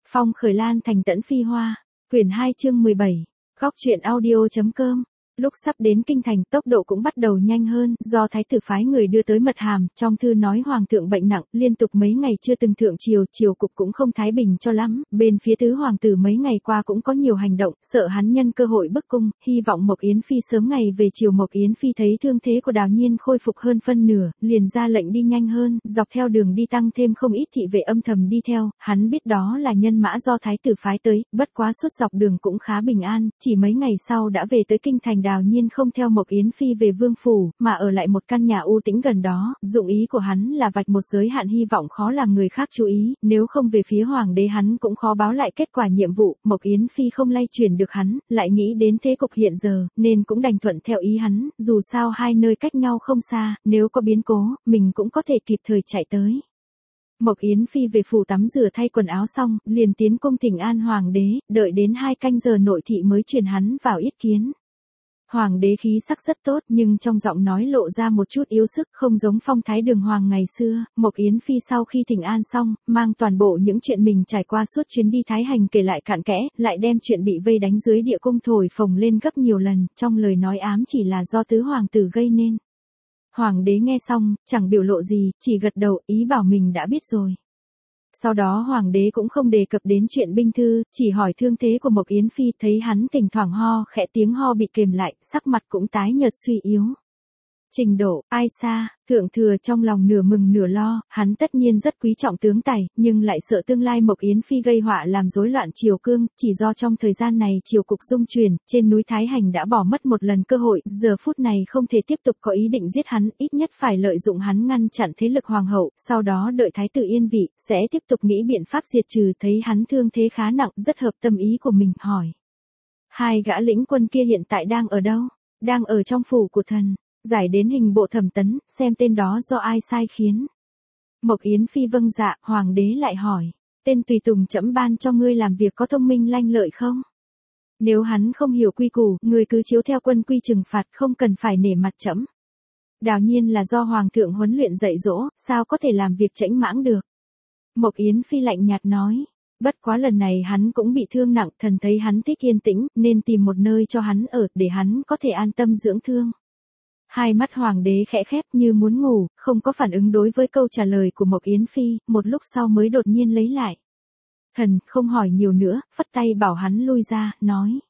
Phong khởi lan thành tẫn phi hoa. Quyển 2 chương 17. Góc truyện audio.com. Lúc sắp đến kinh thành, tốc độ cũng bắt đầu nhanh hơn, do thái tử phái người đưa tới mật hàm, trong thư nói hoàng thượng bệnh nặng, liên tục mấy ngày chưa từng thượng triều, triều cục cũng không thái bình cho lắm, bên phía tứ hoàng tử mấy ngày qua cũng có nhiều hành động, sợ hắn nhân cơ hội bức cung, hy vọng Mộc Yến Phi sớm ngày về triều. Mộc Yến Phi thấy thương thế của Đào Nhiên khôi phục hơn phân nửa, liền ra lệnh đi nhanh hơn, dọc theo đường đi tăng thêm không ít thị vệ âm thầm đi theo, hắn biết đó là nhân mã do thái tử phái tới, bất quá suốt dọc đường cũng khá bình an, chỉ mấy ngày sau đã về tới kinh thành. Đào Nhiên không theo Mộc Yến Phi về vương phủ, mà ở lại một căn nhà u tĩnh gần đó, dụng ý của hắn là vạch một giới hạn hy vọng khó làm người khác chú ý, nếu không về phía hoàng đế hắn cũng khó báo lại kết quả nhiệm vụ. Mộc Yến Phi không lay chuyển được hắn, lại nghĩ đến thế cục hiện giờ, nên cũng đành thuận theo ý hắn, dù sao hai nơi cách nhau không xa, nếu có biến cố, mình cũng có thể kịp thời chạy tới. Mộc Yến Phi về phủ tắm rửa thay quần áo xong, liền tiến cung thỉnh an hoàng đế, đợi đến 2 canh giờ nội thị mới truyền hắn vào yết kiến. Hoàng đế khí sắc rất tốt nhưng trong giọng nói lộ ra một chút yếu sức, không giống phong thái đường hoàng ngày xưa. Mộc Yến Phi sau khi thỉnh an xong, mang toàn bộ những chuyện mình trải qua suốt chuyến đi Thái Hành kể lại cặn kẽ, lại đem chuyện bị vây đánh dưới địa cung thổi phồng lên gấp nhiều lần, trong lời nói ám chỉ là do tứ hoàng tử gây nên. Hoàng đế nghe xong, chẳng biểu lộ gì, chỉ gật đầu, ý bảo mình đã biết rồi. Sau đó hoàng đế cũng không đề cập đến chuyện binh thư, chỉ hỏi thương thế của Mộc Yến Phi, thấy hắn thỉnh thoảng ho khẽ, tiếng ho bị kềm lại, sắc mặt cũng tái nhợt suy yếu. Trình Độ, Ai Xa, thượng thừa trong lòng nửa mừng nửa lo, hắn tất nhiên rất quý trọng tướng tài, nhưng lại sợ tương lai Mộc Yến Phi gây họa làm rối loạn triều cương, chỉ do trong thời gian này triều cục dung chuyển, trên núi Thái Hành đã bỏ mất một lần cơ hội, giờ phút này không thể tiếp tục có ý định giết hắn, ít nhất phải lợi dụng hắn ngăn chặn thế lực hoàng hậu, sau đó đợi thái tử yên vị, sẽ tiếp tục nghĩ biện pháp diệt trừ. Thấy hắn thương thế khá nặng, rất hợp tâm ý của mình, hỏi. 2 gã lĩnh quân kia hiện tại đang ở đâu? Đang ở trong phủ của thần. Giải đến hình bộ thẩm tấn, xem tên đó do ai sai khiến. Mộc Yến Phi vâng dạ. Hoàng đế lại hỏi, tên tùy tùng trẫm ban cho ngươi làm việc có thông minh lanh lợi không? Nếu hắn không hiểu quy củ, ngươi cứ chiếu theo quân quy trừng phạt, không cần phải nể mặt trẫm. Đào Nhiên là do hoàng thượng huấn luyện dạy dỗ, sao có thể làm việc chễnh mãng được? Mộc Yến Phi lạnh nhạt nói. Bất quá lần này hắn cũng bị thương nặng, thần thấy hắn thích yên tĩnh, nên tìm một nơi cho hắn ở, để hắn có thể an tâm dưỡng thương. 2 mắt hoàng đế khẽ khép như muốn ngủ, không có phản ứng đối với câu trả lời của Mộc Yến Phi, một lúc sau mới đột nhiên lấy lại. Thần không hỏi nhiều nữa, phất tay bảo hắn lui ra, nói.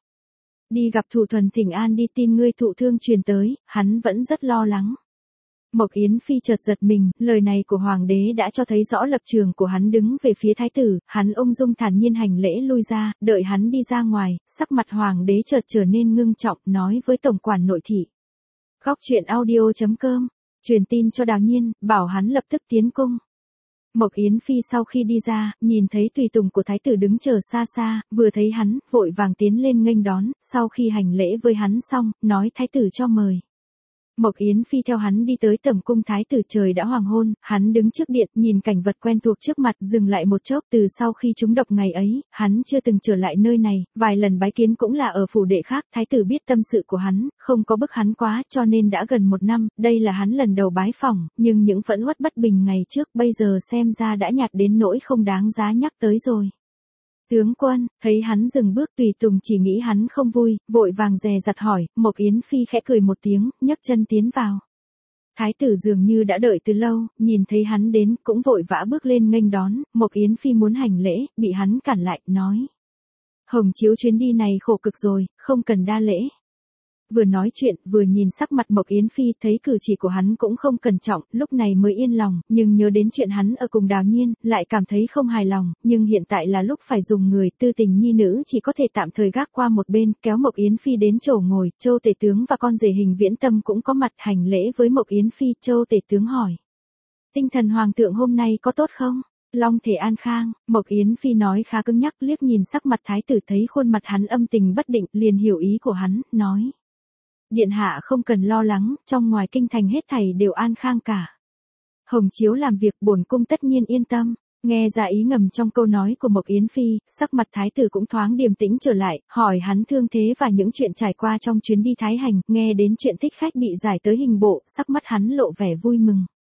Đi gặp thủ thuần thỉnh an đi, tin ngươi thụ thương truyền tới, hắn vẫn rất lo lắng. Mộc Yến Phi chợt giật mình, lời này của hoàng đế đã cho thấy rõ lập trường của hắn đứng về phía thái tử, hắn ung dung thản nhiên hành lễ lui ra, đợi hắn đi ra ngoài, sắc mặt hoàng đế chợt trở nên ngưng trọng, nói với tổng quản nội thị. Góc truyện audio.com, truyền tin cho Đào Nhiên, bảo hắn lập tức tiến cung. Mộc Yến Phi sau khi đi ra, nhìn thấy tùy tùng của thái tử đứng chờ xa xa, vừa thấy hắn, vội vàng tiến lên nghênh đón, sau khi hành lễ với hắn xong, nói thái tử cho mời. Mộc Yến Phi theo hắn đi tới tẩm cung thái tử. Trời đã hoàng hôn, hắn đứng trước điện, nhìn cảnh vật quen thuộc trước mặt, dừng lại một chốc. Từ sau khi trúng độc ngày ấy, hắn chưa từng trở lại nơi này, vài lần bái kiến cũng là ở phủ đệ khác. Thái tử biết tâm sự của hắn, không có bức hắn quá, cho nên đã gần 1 năm, đây là hắn lần đầu bái phỏng, nhưng những phẫn uất bất bình ngày trước bây giờ xem ra đã nhạt đến nỗi không đáng giá nhắc tới rồi. Tướng quân, thấy hắn dừng bước, tùy tùng chỉ nghĩ hắn không vui, vội vàng dè dặt hỏi. Mộc Yến Phi khẽ cười một tiếng, nhấc chân tiến vào. Thái tử dường như đã đợi từ lâu, nhìn thấy hắn đến, cũng vội vã bước lên nghênh đón. Mộc Yến Phi muốn hành lễ, bị hắn cản lại, nói. Hồng chiếu chuyến đi này khổ cực rồi, không cần đa lễ. Vừa nói chuyện, vừa nhìn sắc mặt Mộc Yến Phi, thấy cử chỉ của hắn cũng không cẩn trọng, lúc này mới yên lòng, nhưng nhớ đến chuyện hắn ở cùng Đào Nhiên, lại cảm thấy không hài lòng, nhưng hiện tại là lúc phải dùng người, tư tình nhi nữ chỉ có thể tạm thời gác qua một bên, kéo Mộc Yến Phi đến chỗ ngồi. Châu tể tướng và con rể Hình Viễn Tâm cũng có mặt, hành lễ với Mộc Yến Phi. Châu tể tướng hỏi. Tinh thần hoàng thượng hôm nay có tốt không? Long thể an khang. Mộc Yến Phi nói khá cứng nhắc, liếc nhìn sắc mặt thái tử thấy khuôn mặt hắn âm tình bất định, liền hiểu ý của hắn, nói. Điện hạ không cần lo lắng, trong ngoài kinh thành hết thảy đều an khang cả. Hồng chiếu làm việc, bổn cung tất nhiên yên tâm. Nghe ra ý ngầm trong câu nói của Mộc Yến Phi, sắc mặt thái tử cũng thoáng điềm tĩnh trở lại, hỏi hắn thương thế và những chuyện trải qua trong chuyến đi Thái Hành. Nghe đến chuyện thích khách bị giải tới hình bộ, sắc mắt hắn lộ vẻ vui mừng.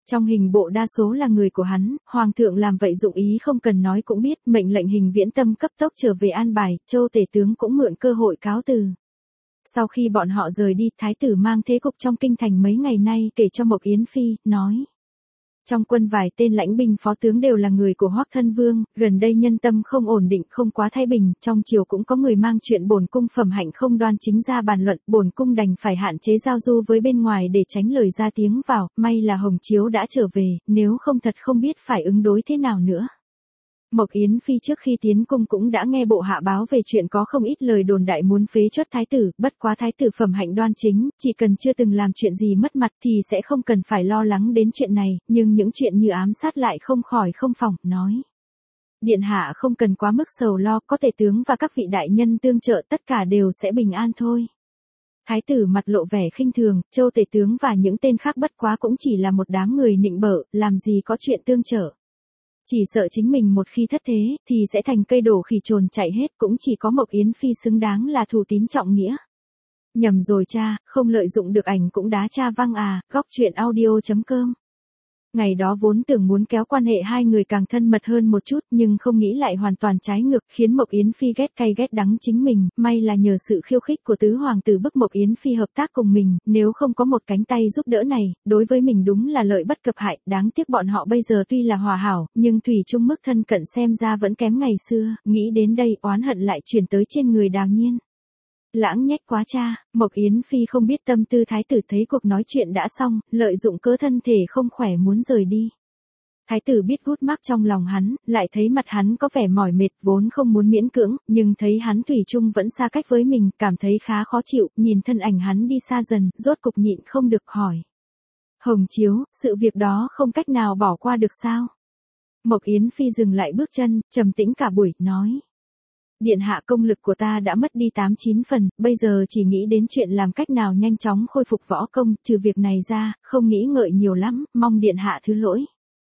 Trong hình bộ đa số là người của hắn, hoàng thượng làm vậy dụng ý không cần nói cũng biết, mệnh lệnh Hình Viễn Tâm cấp tốc trở về an bài, Châu tể tướng cũng mượn cơ hội cáo từ. Sau khi bọn họ rời đi, thái tử mang thế cục trong kinh thành mấy ngày nay kể cho Mộc Yến Phi, nói. Trong quân vài tên lãnh binh phó tướng đều là người của Hoắc Thân Vương, gần đây nhân tâm không ổn định, không quá thái bình, trong triều cũng có người mang chuyện bổn cung phẩm hạnh không đoan chính ra bàn luận, bổn cung đành phải hạn chế giao du với bên ngoài để tránh lời ra tiếng vào, may là Hồng Chiếu đã trở về, nếu không thật không biết phải ứng đối thế nào nữa. Mộc Yến Phi trước khi tiến cung cũng đã nghe bộ hạ báo về chuyện có không ít lời đồn đại muốn phế chốt thái tử, bất quá thái tử phẩm hạnh đoan chính, chỉ cần chưa từng làm chuyện gì mất mặt thì sẽ không cần phải lo lắng đến chuyện này, nhưng những chuyện như ám sát lại không khỏi không phòng, nói. Điện hạ không cần quá mức sầu lo, có tể tướng và các vị đại nhân tương trợ tất cả đều sẽ bình an thôi. Thái tử mặt lộ vẻ khinh thường, Châu tể tướng và những tên khác bất quá cũng chỉ là một đám người nịnh bợ, làm gì có chuyện tương trợ. Chỉ sợ chính mình một khi thất thế, thì sẽ thành cây đổ khỉ trồn chạy hết, cũng chỉ có Mộc Yến Phi xứng đáng là thủ tín trọng nghĩa. Nhầm rồi cha, không lợi dụng được ảnh cũng đá cha văng à, góc truyện audio.com. Ngày đó vốn tưởng muốn kéo quan hệ hai người càng thân mật hơn một chút, nhưng không nghĩ lại hoàn toàn trái ngược, khiến Mộc Yến Phi ghét cay ghét đắng chính mình, may là nhờ sự khiêu khích của tứ hoàng tử bức Mộc Yến Phi hợp tác cùng mình, nếu không có một cánh tay giúp đỡ này, đối với mình đúng là lợi bất cập hại, đáng tiếc bọn họ bây giờ tuy là hòa hảo, nhưng thủy chung mức thân cận xem ra vẫn kém ngày xưa, nghĩ đến đây oán hận lại chuyển tới trên người Đào Nhiên. Lãng nhách quá cha, Mộc Yến Phi không biết tâm tư thái tử thấy cuộc nói chuyện đã xong, lợi dụng cớ thân thể không khỏe muốn rời đi. Thái tử biết gút mắc trong lòng hắn, lại thấy mặt hắn có vẻ mỏi mệt vốn không muốn miễn cưỡng, nhưng thấy hắn thủy chung vẫn xa cách với mình, cảm thấy khá khó chịu, nhìn thân ảnh hắn đi xa dần, rốt cục nhịn không được hỏi. Hồng Chiếu, sự việc đó không cách nào bỏ qua được sao? Mộc Yến Phi dừng lại bước chân, trầm tĩnh cả buổi, nói. Điện hạ công lực của ta đã mất đi 8-9 phần, bây giờ chỉ nghĩ đến chuyện làm cách nào nhanh chóng khôi phục võ công, trừ việc này ra, không nghĩ ngợi nhiều lắm, mong điện hạ thứ lỗi.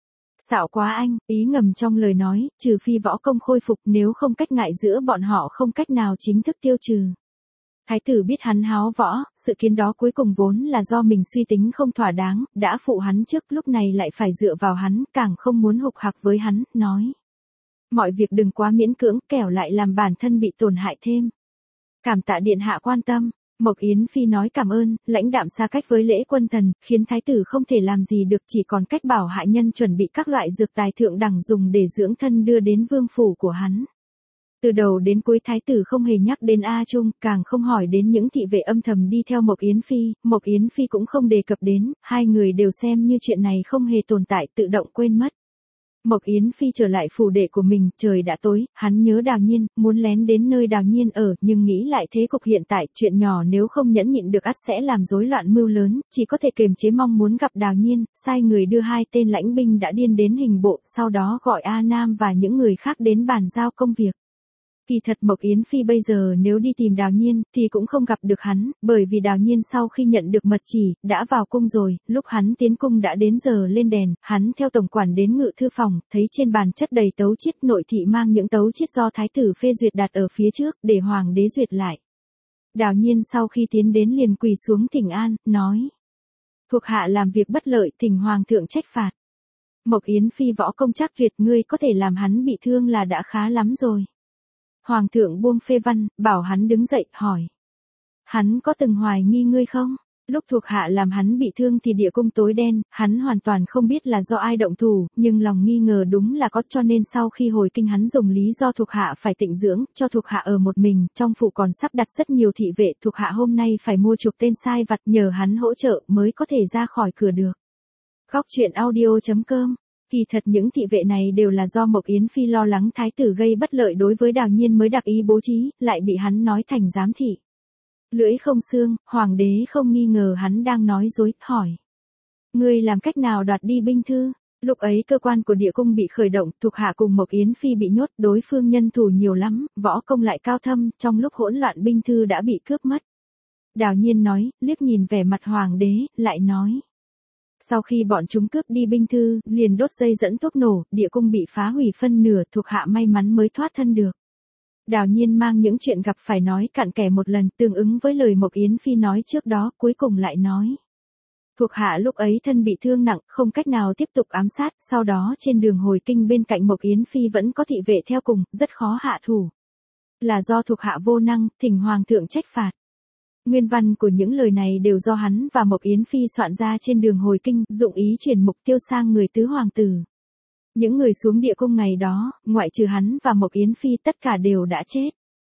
Xạo quá anh, ý ngầm trong lời nói, trừ phi võ công khôi phục nếu không cách ngại giữa bọn họ không cách nào chính thức tiêu trừ. Thái tử biết hắn háo võ, sự kiến đó cuối cùng vốn là do mình suy tính không thỏa đáng, đã phụ hắn trước lúc này lại phải dựa vào hắn, càng không muốn hục hạc với hắn, nói. Mọi việc đừng quá miễn cưỡng, kẻo lại làm bản thân bị tổn hại thêm. Cảm tạ điện hạ quan tâm, Mộc Yến Phi nói cảm ơn, lãnh đạm xa cách với lễ quân thần, khiến thái tử không thể làm gì được, chỉ còn cách bảo hạ nhân chuẩn bị các loại dược tài thượng đẳng dùng để dưỡng thân đưa đến vương phủ của hắn. Từ đầu đến cuối thái tử không hề nhắc đến A Trung, càng không hỏi đến những thị vệ âm thầm đi theo Mộc Yến Phi cũng không đề cập đến, hai người đều xem như chuyện này không hề tồn tại, tự động quên mất. Mộc Yến Phi trở lại phủ đệ của mình, trời đã tối, hắn nhớ Đào Nhiên, muốn lén đến nơi Đào Nhiên ở, nhưng nghĩ lại thế cục hiện tại, chuyện nhỏ nếu không nhẫn nhịn được ắt sẽ làm rối loạn mưu lớn, chỉ có thể kiềm chế mong muốn gặp Đào Nhiên, sai người đưa hai tên lãnh binh đã điên đến hình bộ, sau đó gọi A Nam và những người khác đến bàn giao công việc. Kỳ thật Mộc Yến Phi bây giờ nếu đi tìm Đào Nhiên, thì cũng không gặp được hắn, bởi vì Đào Nhiên sau khi nhận được mật chỉ, đã vào cung rồi, lúc hắn tiến cung đã đến giờ lên đèn, hắn theo tổng quản đến ngự thư phòng, thấy trên bàn chất đầy tấu chiết, nội thị mang những tấu chiết do thái tử phê duyệt đặt ở phía trước, để hoàng đế duyệt lại. Đào Nhiên sau khi tiến đến liền quỳ xuống thỉnh an, nói. Thuộc hạ làm việc bất lợi, thỉnh hoàng thượng trách phạt. Mộc Yến Phi võ công chắc tuyệt, ngươi có thể làm hắn bị thương là đã khá lắm rồi. Hoàng thượng buông phê văn, bảo hắn đứng dậy, hỏi. Hắn có từng hoài nghi ngươi không? Lúc thuộc hạ làm hắn bị thương thì địa cung tối đen, hắn hoàn toàn không biết là do ai động thủ, nhưng lòng nghi ngờ đúng là có, cho nên sau khi hồi kinh hắn dùng lý do thuộc hạ phải tịnh dưỡng, cho thuộc hạ ở một mình, trong phủ còn sắp đặt rất nhiều thị vệ, thuộc hạ hôm nay phải mua chuộc tên sai vặt nhờ hắn hỗ trợ mới có thể ra khỏi cửa được. Góc truyện audio.com. Kỳ thật những thị vệ này đều là do Mộc Yến Phi lo lắng thái tử gây bất lợi đối với Đào Nhiên mới đặc ý bố trí, lại bị hắn nói thành giám thị. Lưỡi không xương, hoàng đế không nghi ngờ hắn đang nói dối, hỏi. Ngươi làm cách nào đoạt đi binh thư? Lúc ấy cơ quan của địa cung bị khởi động, thuộc hạ cùng Mộc Yến Phi bị nhốt, đối phương nhân thủ nhiều lắm, võ công lại cao thâm, trong lúc hỗn loạn binh thư đã bị cướp mất. Đào Nhiên nói, liếc nhìn vẻ mặt hoàng đế, lại nói. Sau khi bọn chúng cướp đi binh thư, liền đốt dây dẫn thuốc nổ, địa cung bị phá hủy phân nửa, thuộc hạ may mắn mới thoát thân được. Đào Nhiên mang những chuyện gặp phải nói cặn kẽ một lần, tương ứng với lời Mộc Yến Phi nói trước đó, cuối cùng lại nói. Thuộc hạ lúc ấy thân bị thương nặng, không cách nào tiếp tục ám sát, sau đó trên đường hồi kinh bên cạnh Mộc Yến Phi vẫn có thị vệ theo cùng, rất khó hạ thủ. Là do thuộc hạ vô năng, thỉnh hoàng thượng trách phạt. Nguyên văn của những lời này đều do hắn và Mộc Yến Phi soạn ra trên đường hồi kinh, dụng ý chuyển mục tiêu sang người tứ hoàng tử. Những người xuống địa cung ngày đó, ngoại trừ hắn và Mộc Yến Phi tất cả đều đã chết.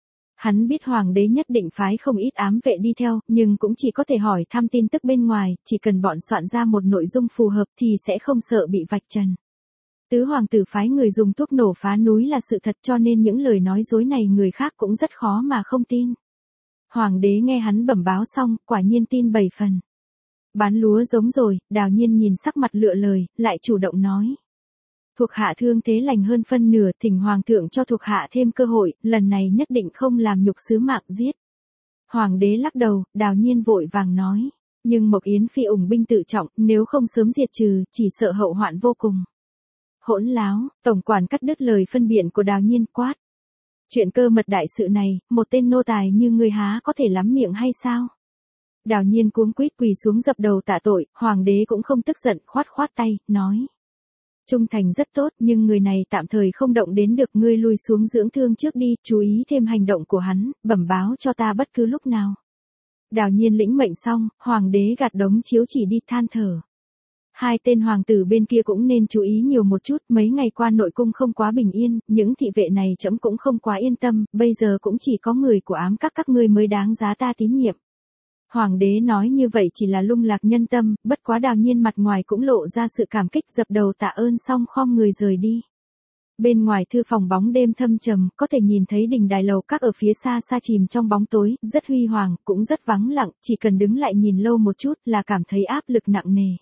Hắn biết hoàng đế nhất định phái không ít ám vệ đi theo, nhưng cũng chỉ có thể hỏi thăm tin tức bên ngoài, chỉ cần bọn soạn ra một nội dung phù hợp thì sẽ không sợ bị vạch trần. Tứ hoàng tử phái người dùng thuốc nổ phá núi là sự thật, cho nên những lời nói dối này người khác cũng rất khó mà không tin. Hoàng đế nghe hắn bẩm báo xong, quả nhiên tin 7 phần. Bán lúa giống rồi, Đào Nhiên nhìn sắc mặt lựa lời, lại chủ động nói. Thuộc hạ thương thế lành hơn phân nửa, thỉnh hoàng thượng cho thuộc hạ thêm cơ hội, lần này nhất định không làm nhục sứ mạng giết. Hoàng đế lắc đầu, Đào Nhiên vội vàng nói. Nhưng Mộc Yến Phi ủng binh tự trọng, nếu không sớm diệt trừ, chỉ sợ hậu hoạn vô cùng. Hỗn láo, tổng quản cắt đứt lời phân biện của Đào Nhiên, quát. Chuyện cơ mật đại sự này, một tên nô tài như ngươi há có thể lắm miệng hay sao? Đào Nhiên cuống quýt quỳ xuống dập đầu tạ tội, hoàng đế cũng không tức giận, khoát khoát tay, nói. Trung thành rất tốt, nhưng người này tạm thời không động đến được, ngươi lui xuống dưỡng thương trước đi, chú ý thêm hành động của hắn, bẩm báo cho ta bất cứ lúc nào. Đào Nhiên lĩnh mệnh xong, hoàng đế gạt đống chiếu chỉ đi than thở. Hai tên hoàng tử bên kia cũng nên chú ý nhiều một chút, mấy ngày qua nội cung không quá bình yên, những thị vệ này trẫm cũng không quá yên tâm, bây giờ cũng chỉ có người của ám các ngươi mới đáng giá ta tín nhiệm. Hoàng đế nói như vậy chỉ là lung lạc nhân tâm, bất quá Đào Nhiên mặt ngoài cũng lộ ra sự cảm kích, dập đầu tạ ơn xong khom người rời đi. Bên ngoài thư phòng bóng đêm thâm trầm, có thể nhìn thấy đình đài lầu các ở phía xa xa chìm trong bóng tối, rất huy hoàng, cũng rất vắng lặng, chỉ cần đứng lại nhìn lâu một chút là cảm thấy áp lực nặng nề.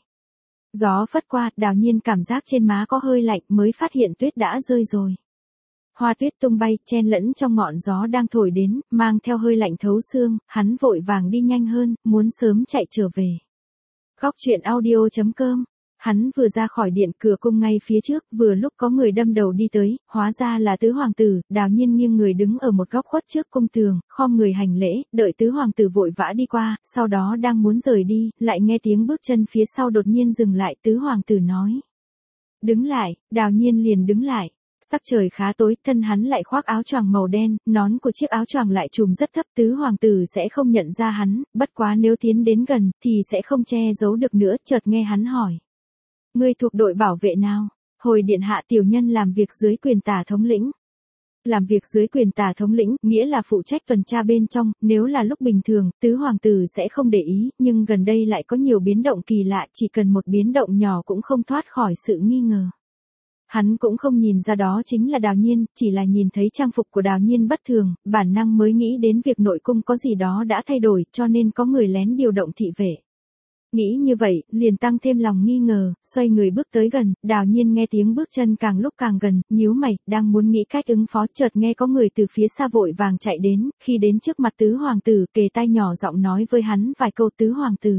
Gió phất qua, Đào Nhiên cảm giác trên má có hơi lạnh, mới phát hiện tuyết đã rơi rồi. Hoa tuyết tung bay, chen lẫn trong ngọn gió đang thổi đến, mang theo hơi lạnh thấu xương, hắn vội vàng đi nhanh hơn, muốn sớm chạy trở về. Góc truyện audio.com. Hắn vừa ra khỏi điện, cửa cung ngay phía trước, vừa lúc có người đâm đầu đi tới, hóa ra là tứ hoàng tử. Đào Nhiên nghiêng người đứng ở một góc khuất trước cung tường, khom người hành lễ, đợi tứ hoàng tử vội vã đi qua, sau đó đang muốn rời đi, lại nghe tiếng bước chân phía sau đột nhiên dừng lại, tứ hoàng tử nói. Đứng lại, Đào Nhiên liền đứng lại. Sắc trời khá tối, thân hắn lại khoác áo choàng màu đen, nón của chiếc áo choàng lại trùm rất thấp, tứ hoàng tử sẽ không nhận ra hắn, bất quá nếu tiến đến gần, thì sẽ không che giấu được nữa, chợt nghe hắn hỏi. Ngươi thuộc đội bảo vệ nào? Hồi điện hạ tiểu nhân làm việc dưới quyền tả thống lĩnh. Làm việc dưới quyền tả thống lĩnh, nghĩa là phụ trách tuần tra bên trong, nếu là lúc bình thường, tứ hoàng tử sẽ không để ý, nhưng gần đây lại có nhiều biến động kỳ lạ, chỉ cần một biến động nhỏ cũng không thoát khỏi sự nghi ngờ. Hắn cũng không nhìn ra đó chính là Đào Nhiên, chỉ là nhìn thấy trang phục của Đào Nhiên bất thường, bản năng mới nghĩ đến việc nội cung có gì đó đã thay đổi, cho nên có người lén điều động thị vệ. Nghĩ như vậy, liền tăng thêm lòng nghi ngờ, xoay người bước tới gần, Đào Nhiên nghe tiếng bước chân càng lúc càng gần, nhíu mày, đang muốn nghĩ cách ứng phó, chợt nghe có người từ phía xa vội vàng chạy đến, khi đến trước mặt tứ hoàng tử, kề tai nhỏ giọng nói với hắn vài câu. Tứ hoàng tử.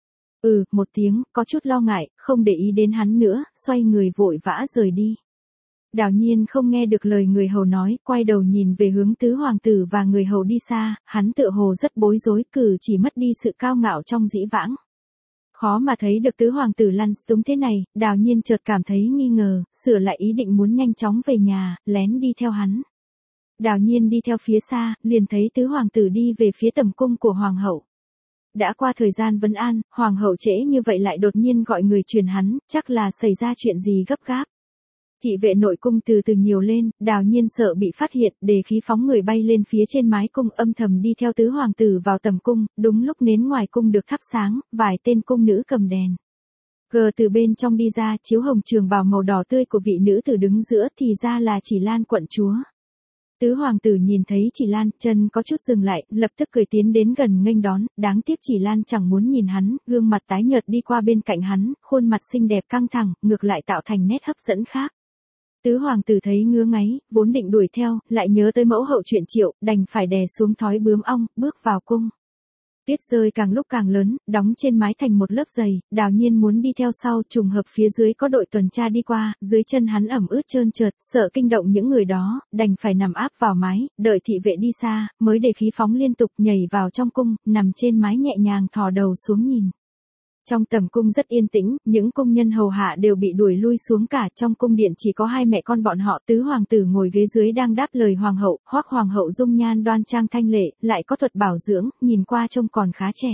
Một tiếng, có chút lo ngại, không để ý đến hắn nữa, xoay người vội vã rời đi. Đào Nhiên không nghe được lời người hầu nói, quay đầu nhìn về hướng tứ hoàng tử và người hầu đi xa, hắn tựa hồ rất bối rối, cử chỉ mất đi sự cao ngạo trong dĩ vãng. Khó mà thấy được tứ hoàng tử lăn túng thế này, Đào Nhiên chợt cảm thấy nghi ngờ, sửa lại ý định muốn nhanh chóng về nhà, lén đi theo hắn. Đào Nhiên đi theo phía xa, liền thấy tứ hoàng tử đi về phía tầm cung của hoàng hậu. Đã qua thời gian vấn an, hoàng hậu trễ như vậy lại đột nhiên gọi người truyền hắn, chắc là xảy ra chuyện gì gấp gáp. Thị vệ nội cung từ từ nhiều lên, Đào Nhiên sợ bị phát hiện, đề khí phóng người bay lên phía trên mái cung, âm thầm đi theo tứ hoàng tử vào tầm cung, đúng lúc nến ngoài cung được thắp sáng, vài tên cung nữ cầm đèn. Gờ từ bên trong đi ra, chiếu hồng trường bào màu đỏ tươi của vị nữ tử đứng giữa, thì ra là Chỉ Lan quận chúa. Tứ hoàng tử nhìn thấy Chỉ Lan, chân có chút dừng lại, lập tức cười tiến đến gần nghênh đón, đáng tiếc Chỉ Lan chẳng muốn nhìn hắn, gương mặt tái nhợt đi qua bên cạnh hắn, khuôn mặt xinh đẹp căng thẳng, ngược lại tạo thành nét hấp dẫn khác. Tứ hoàng tử thấy ngứa ngáy, vốn định đuổi theo, lại nhớ tới mẫu hậu chuyện Triệu, đành phải đè xuống thói bướm ong, bước vào cung. Tuyết rơi càng lúc càng lớn, đóng trên mái thành một lớp dày, Đào Nhiên muốn đi theo sau, trùng hợp phía dưới có đội tuần tra đi qua, dưới chân hắn ẩm ướt trơn trượt, sợ kinh động những người đó, đành phải nằm áp vào mái, đợi thị vệ đi xa, mới để khí phóng liên tục nhảy vào trong cung, nằm trên mái nhẹ nhàng thò đầu xuống nhìn. Trong tầm cung rất yên tĩnh, những công nhân hầu hạ đều bị đuổi lui xuống cả, trong cung điện chỉ có hai mẹ con bọn họ, tứ hoàng tử ngồi ghế dưới đang đáp lời hoàng hậu, Hoắc hoàng hậu dung nhan đoan trang thanh lệ, lại có thuật bảo dưỡng, nhìn qua trông còn khá trẻ.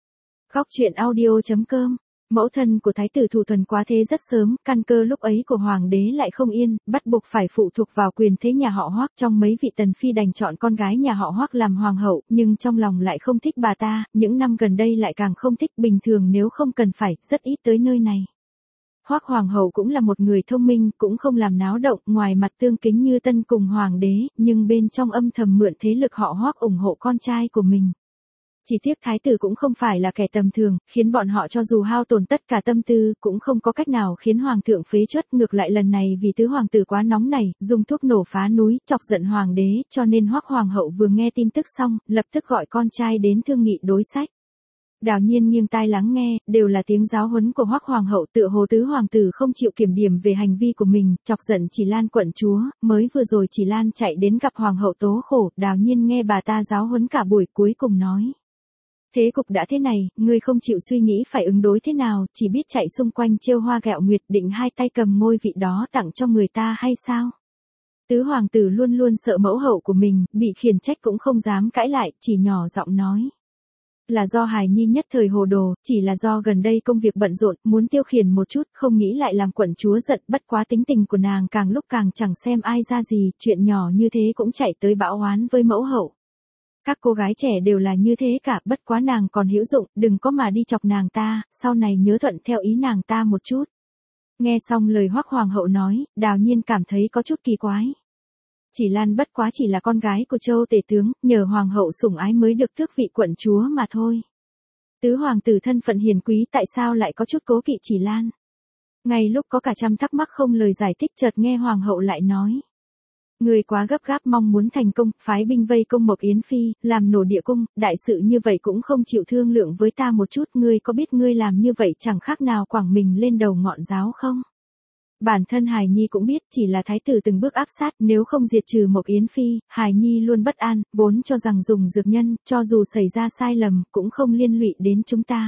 Góc truyện audio.com. Mẫu thân của thái tử Thủ Thuần quá thế rất sớm, căn cơ lúc ấy của hoàng đế lại không yên, bắt buộc phải phụ thuộc vào quyền thế nhà họ Hoắc, trong mấy vị tần phi đành chọn con gái nhà họ Hoắc làm hoàng hậu, nhưng trong lòng lại không thích bà ta, những năm gần đây lại càng không thích, bình thường nếu không cần phải, rất ít tới nơi này. Hoắc hoàng hậu cũng là một người thông minh, cũng không làm náo động, ngoài mặt tương kính như tân cùng hoàng đế, nhưng bên trong âm thầm mượn thế lực họ Hoắc ủng hộ con trai của mình. Chỉ tiếc thái tử cũng không phải là kẻ tầm thường, khiến bọn họ cho dù hao tổn tất cả tâm tư, cũng không có cách nào khiến hoàng thượng phế truất, ngược lại lần này vì tứ hoàng tử quá nóng nảy, dùng thuốc nổ phá núi, chọc giận hoàng đế, cho nên Hoắc hoàng hậu vừa nghe tin tức xong, lập tức gọi con trai đến thương nghị đối sách. Đào Nhiên nghiêng tai lắng nghe, đều là tiếng giáo huấn của Hoắc hoàng hậu, tựa hồ tứ hoàng tử không chịu kiểm điểm về hành vi của mình, chọc giận Chỉ Lan quận chúa, mới vừa rồi Chỉ Lan chạy đến gặp hoàng hậu tố khổ, Đào Nhiên nghe bà ta giáo huấn cả buổi, cuối cùng nói: thế cục đã thế này, ngươi không chịu suy nghĩ phải ứng đối thế nào, chỉ biết chạy xung quanh trêu hoa gẹo nguyệt, định hai tay cầm ngôi vị đó tặng cho người ta hay sao? Tứ hoàng tử luôn luôn sợ mẫu hậu của mình, bị khiển trách cũng không dám cãi lại, chỉ nhỏ giọng nói: là do hài nhi nhất thời hồ đồ, chỉ là do gần đây công việc bận rộn, muốn tiêu khiển một chút, không nghĩ lại làm quận chúa giận, bất quá tính tình của nàng càng lúc càng chẳng xem ai ra gì, chuyện nhỏ như thế cũng chạy tới bão oán với mẫu hậu. Các cô gái trẻ đều là như thế cả, bất quá nàng còn hữu dụng, đừng có mà đi chọc nàng ta, sau này nhớ thuận theo ý nàng ta một chút. Nghe xong lời Hoắc hoàng hậu nói, Đào Nhiên cảm thấy có chút kỳ quái. Chỉ Lan bất quá chỉ là con gái của Châu tể tướng, nhờ hoàng hậu sủng ái mới được tước vị quận chúa mà thôi. Tứ hoàng tử thân phận hiền quý tại sao lại có chút cố kỵ Chỉ Lan? Ngay lúc có cả trăm thắc mắc không lời giải thích, chợt nghe hoàng hậu lại nói: ngươi quá gấp gáp mong muốn thành công, phái binh vây công Mộc Yến Phi, làm nổ địa cung, đại sự như vậy cũng không chịu thương lượng với ta một chút, ngươi có biết ngươi làm như vậy chẳng khác nào quẳng mình lên đầu ngọn giáo không? Bản thân Hài Nhi cũng biết, chỉ là thái tử từng bước áp sát, nếu không diệt trừ Mộc Yến Phi, Hài Nhi luôn bất an, vốn cho rằng dùng dược nhân, cho dù xảy ra sai lầm, cũng không liên lụy đến chúng ta.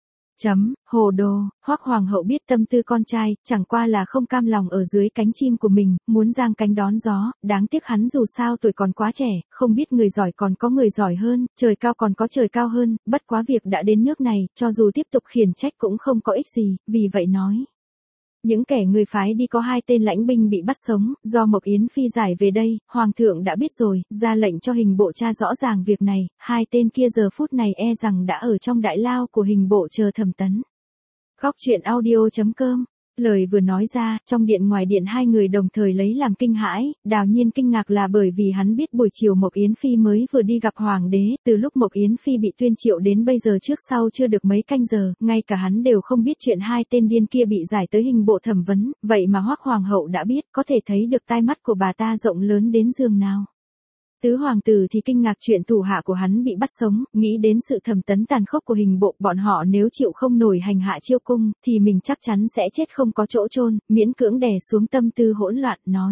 Hồ đồ, Hoắc hoàng hậu biết tâm tư con trai, chẳng qua là không cam lòng ở dưới cánh chim của mình, muốn giang cánh đón gió, đáng tiếc hắn dù sao tuổi còn quá trẻ, không biết người giỏi còn có người giỏi hơn, trời cao còn có trời cao hơn, bất quá việc đã đến nước này, cho dù tiếp tục khiển trách cũng không có ích gì, vì vậy nói: những kẻ người phái đi có 2 tên lãnh binh bị bắt sống, do Mộc Yến Phi giải về đây, hoàng thượng đã biết rồi, ra lệnh cho hình bộ tra rõ ràng việc này, 2 tên kia giờ phút này e rằng đã ở trong đại lao của hình bộ chờ thẩm tấn. Góc truyện audio.com. Lời vừa nói ra, trong điện ngoài điện hai người đồng thời lấy làm kinh hãi, Đào Nhiên kinh ngạc là bởi vì hắn biết buổi chiều Mộc Yến Phi mới vừa đi gặp hoàng đế, từ lúc Mộc Yến Phi bị tuyên triệu đến bây giờ trước sau chưa được mấy canh giờ, ngay cả hắn đều không biết chuyện 2 tên điên kia bị giải tới hình bộ thẩm vấn, vậy mà Hoắc hoàng hậu đã biết, có thể thấy được tai mắt của bà ta rộng lớn đến giường nào. Tứ hoàng tử thì kinh ngạc chuyện thủ hạ của hắn bị bắt sống, nghĩ đến sự thẩm tấn tàn khốc của hình bộ, bọn họ nếu chịu không nổi hành hạ chiêu cung, thì mình chắc chắn sẽ chết không có chỗ chôn, miễn cưỡng đè xuống tâm tư hỗn loạn, nói: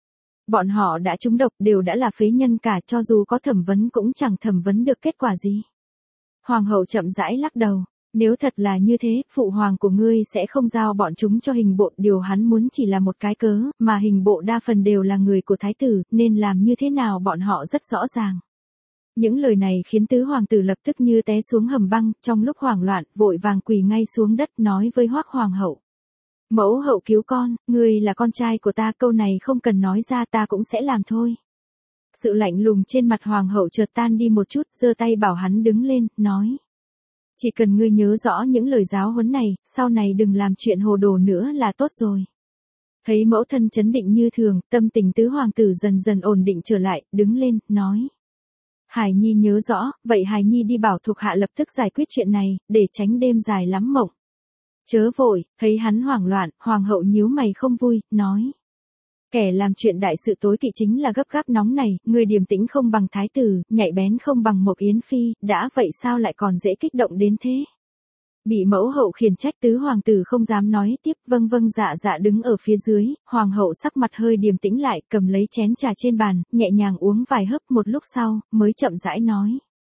bọn họ đã trúng độc, đều đã là phế nhân cả, cho dù có thẩm vấn cũng chẳng thẩm vấn được kết quả gì. Hoàng hậu chậm rãi lắc đầu: nếu thật là như thế, phụ hoàng của ngươi sẽ không giao bọn chúng cho hình bộ, điều hắn muốn chỉ là một cái cớ, mà hình bộ đa phần đều là người của thái tử, nên làm như thế nào bọn họ rất rõ ràng. Những lời này khiến tứ hoàng tử lập tức như té xuống hầm băng, trong lúc hoảng loạn, vội vàng quỳ ngay xuống đất nói với Hoắc hoàng hậu: mẫu hậu cứu con, ngươi là con trai của ta, câu này không cần nói ra ta cũng sẽ làm thôi. Sự lạnh lùng trên mặt hoàng hậu chợt tan đi một chút, giơ tay bảo hắn đứng lên, nói: chỉ cần ngươi nhớ rõ những lời giáo huấn này, sau này đừng làm chuyện hồ đồ nữa là tốt rồi. Thấy mẫu thân trấn định như thường, tâm tình tứ hoàng tử dần dần ổn định trở lại, đứng lên, nói: Hài Nhi nhớ rõ, vậy Hài Nhi đi bảo thuộc hạ lập tức giải quyết chuyện này, để tránh đêm dài lắm mộng. Chớ vội, thấy hắn hoảng loạn, hoàng hậu nhíu mày không vui, nói: kẻ làm chuyện đại sự tối kỵ chính là gấp gáp nóng này, người điềm tĩnh không bằng thái tử, nhạy bén không bằng Mộc Yến Phi, đã vậy sao lại còn dễ kích động đến thế? Bị mẫu hậu khiển trách, tứ hoàng tử không dám nói tiếp, vâng vâng dạ dạ đứng ở phía dưới, hoàng hậu sắc mặt hơi điềm tĩnh lại, cầm lấy chén trà trên bàn, nhẹ nhàng uống vài hớp, một lúc sau, mới chậm rãi nói: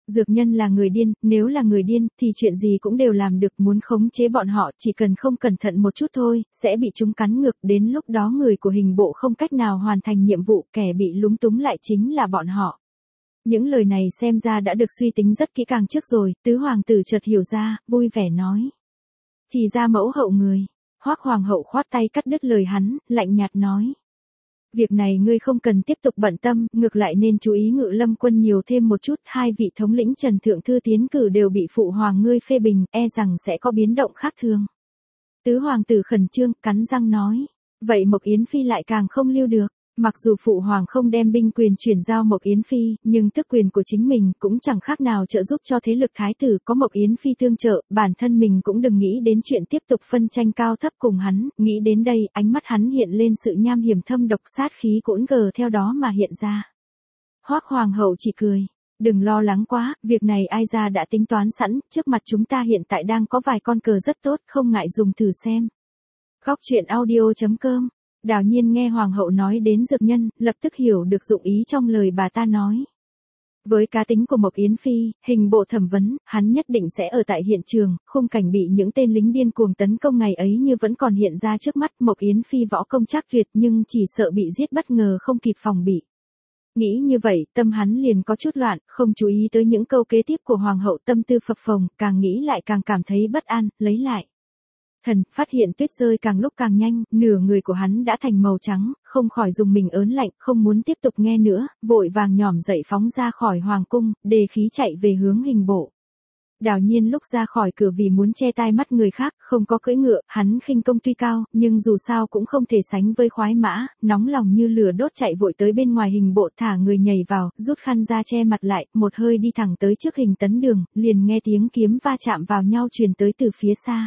Dược nhân là người điên, nếu là người điên, thì chuyện gì cũng đều làm được, muốn khống chế bọn họ chỉ cần không cẩn thận một chút thôi, sẽ bị chúng cắn ngược, đến lúc đó người của hình bộ không cách nào hoàn thành nhiệm vụ, kẻ bị lúng túng lại chính là bọn họ. Những lời này xem ra đã được suy tính rất kỹ càng trước rồi, tứ hoàng tử chợt hiểu ra, vui vẻ nói. Thì ra mẫu hậu người. Hoắc hoàng hậu khoát tay cắt đứt lời hắn, lạnh nhạt nói. Việc này ngươi không cần tiếp tục bận tâm, ngược lại nên chú ý Ngự Lâm quân nhiều thêm một chút, hai vị thống lĩnh Trần Thượng Thư tiến cử đều bị phụ hoàng ngươi phê bình, e rằng sẽ có biến động khác thường. Tứ hoàng tử khẩn trương, cắn răng nói. Vậy Mộc Yến Phi lại càng không lưu được. Mặc dù phụ hoàng không đem binh quyền chuyển giao Mộc Yến Phi, nhưng tước quyền của chính mình cũng chẳng khác nào trợ giúp cho thế lực thái tử, có Mộc Yến Phi tương trợ, bản thân mình cũng đừng nghĩ đến chuyện tiếp tục phân tranh cao thấp cùng hắn, nghĩ đến đây, ánh mắt hắn hiện lên sự nham hiểm thâm độc, sát khí cũng gờ theo đó mà hiện ra. Hoắc hoàng hậu chỉ cười. Đừng lo lắng quá, việc này ai ra đã tính toán sẵn, trước mặt chúng ta hiện tại đang có vài con cờ rất tốt, không ngại dùng thử xem. Góc truyện audio.com. Đào Nhiên nghe hoàng hậu nói đến dược nhân, lập tức hiểu được dụng ý trong lời bà ta nói. Với cá tính của Mộc Yến Phi, hình bộ thẩm vấn, hắn nhất định sẽ ở tại hiện trường, khung cảnh bị những tên lính điên cuồng tấn công ngày ấy như vẫn còn hiện ra trước mắt. Mộc Yến Phi võ công trác tuyệt nhưng chỉ sợ bị giết bất ngờ không kịp phòng bị. Nghĩ như vậy, tâm hắn liền có chút loạn, không chú ý tới những câu kế tiếp của hoàng hậu, tâm tư phập phồng, càng nghĩ lại càng cảm thấy bất an, lấy lại. Thần, phát hiện tuyết rơi càng lúc càng nhanh, nửa người của hắn đã thành màu trắng, không khỏi dùng mình ớn lạnh, không muốn tiếp tục nghe nữa, vội vàng nhỏm dậy phóng ra khỏi hoàng cung, đề khí chạy về hướng hình bộ. Đào Nhiên lúc ra khỏi cửa vì muốn che tai mắt người khác, không có cưỡi ngựa, hắn khinh công tuy cao, nhưng dù sao cũng không thể sánh với khoái mã, nóng lòng như lửa đốt chạy vội tới bên ngoài hình bộ, thả người nhảy vào, rút khăn ra che mặt lại, một hơi đi thẳng tới trước hình tấn đường, liền nghe tiếng kiếm va chạm vào nhau truyền tới từ phía xa.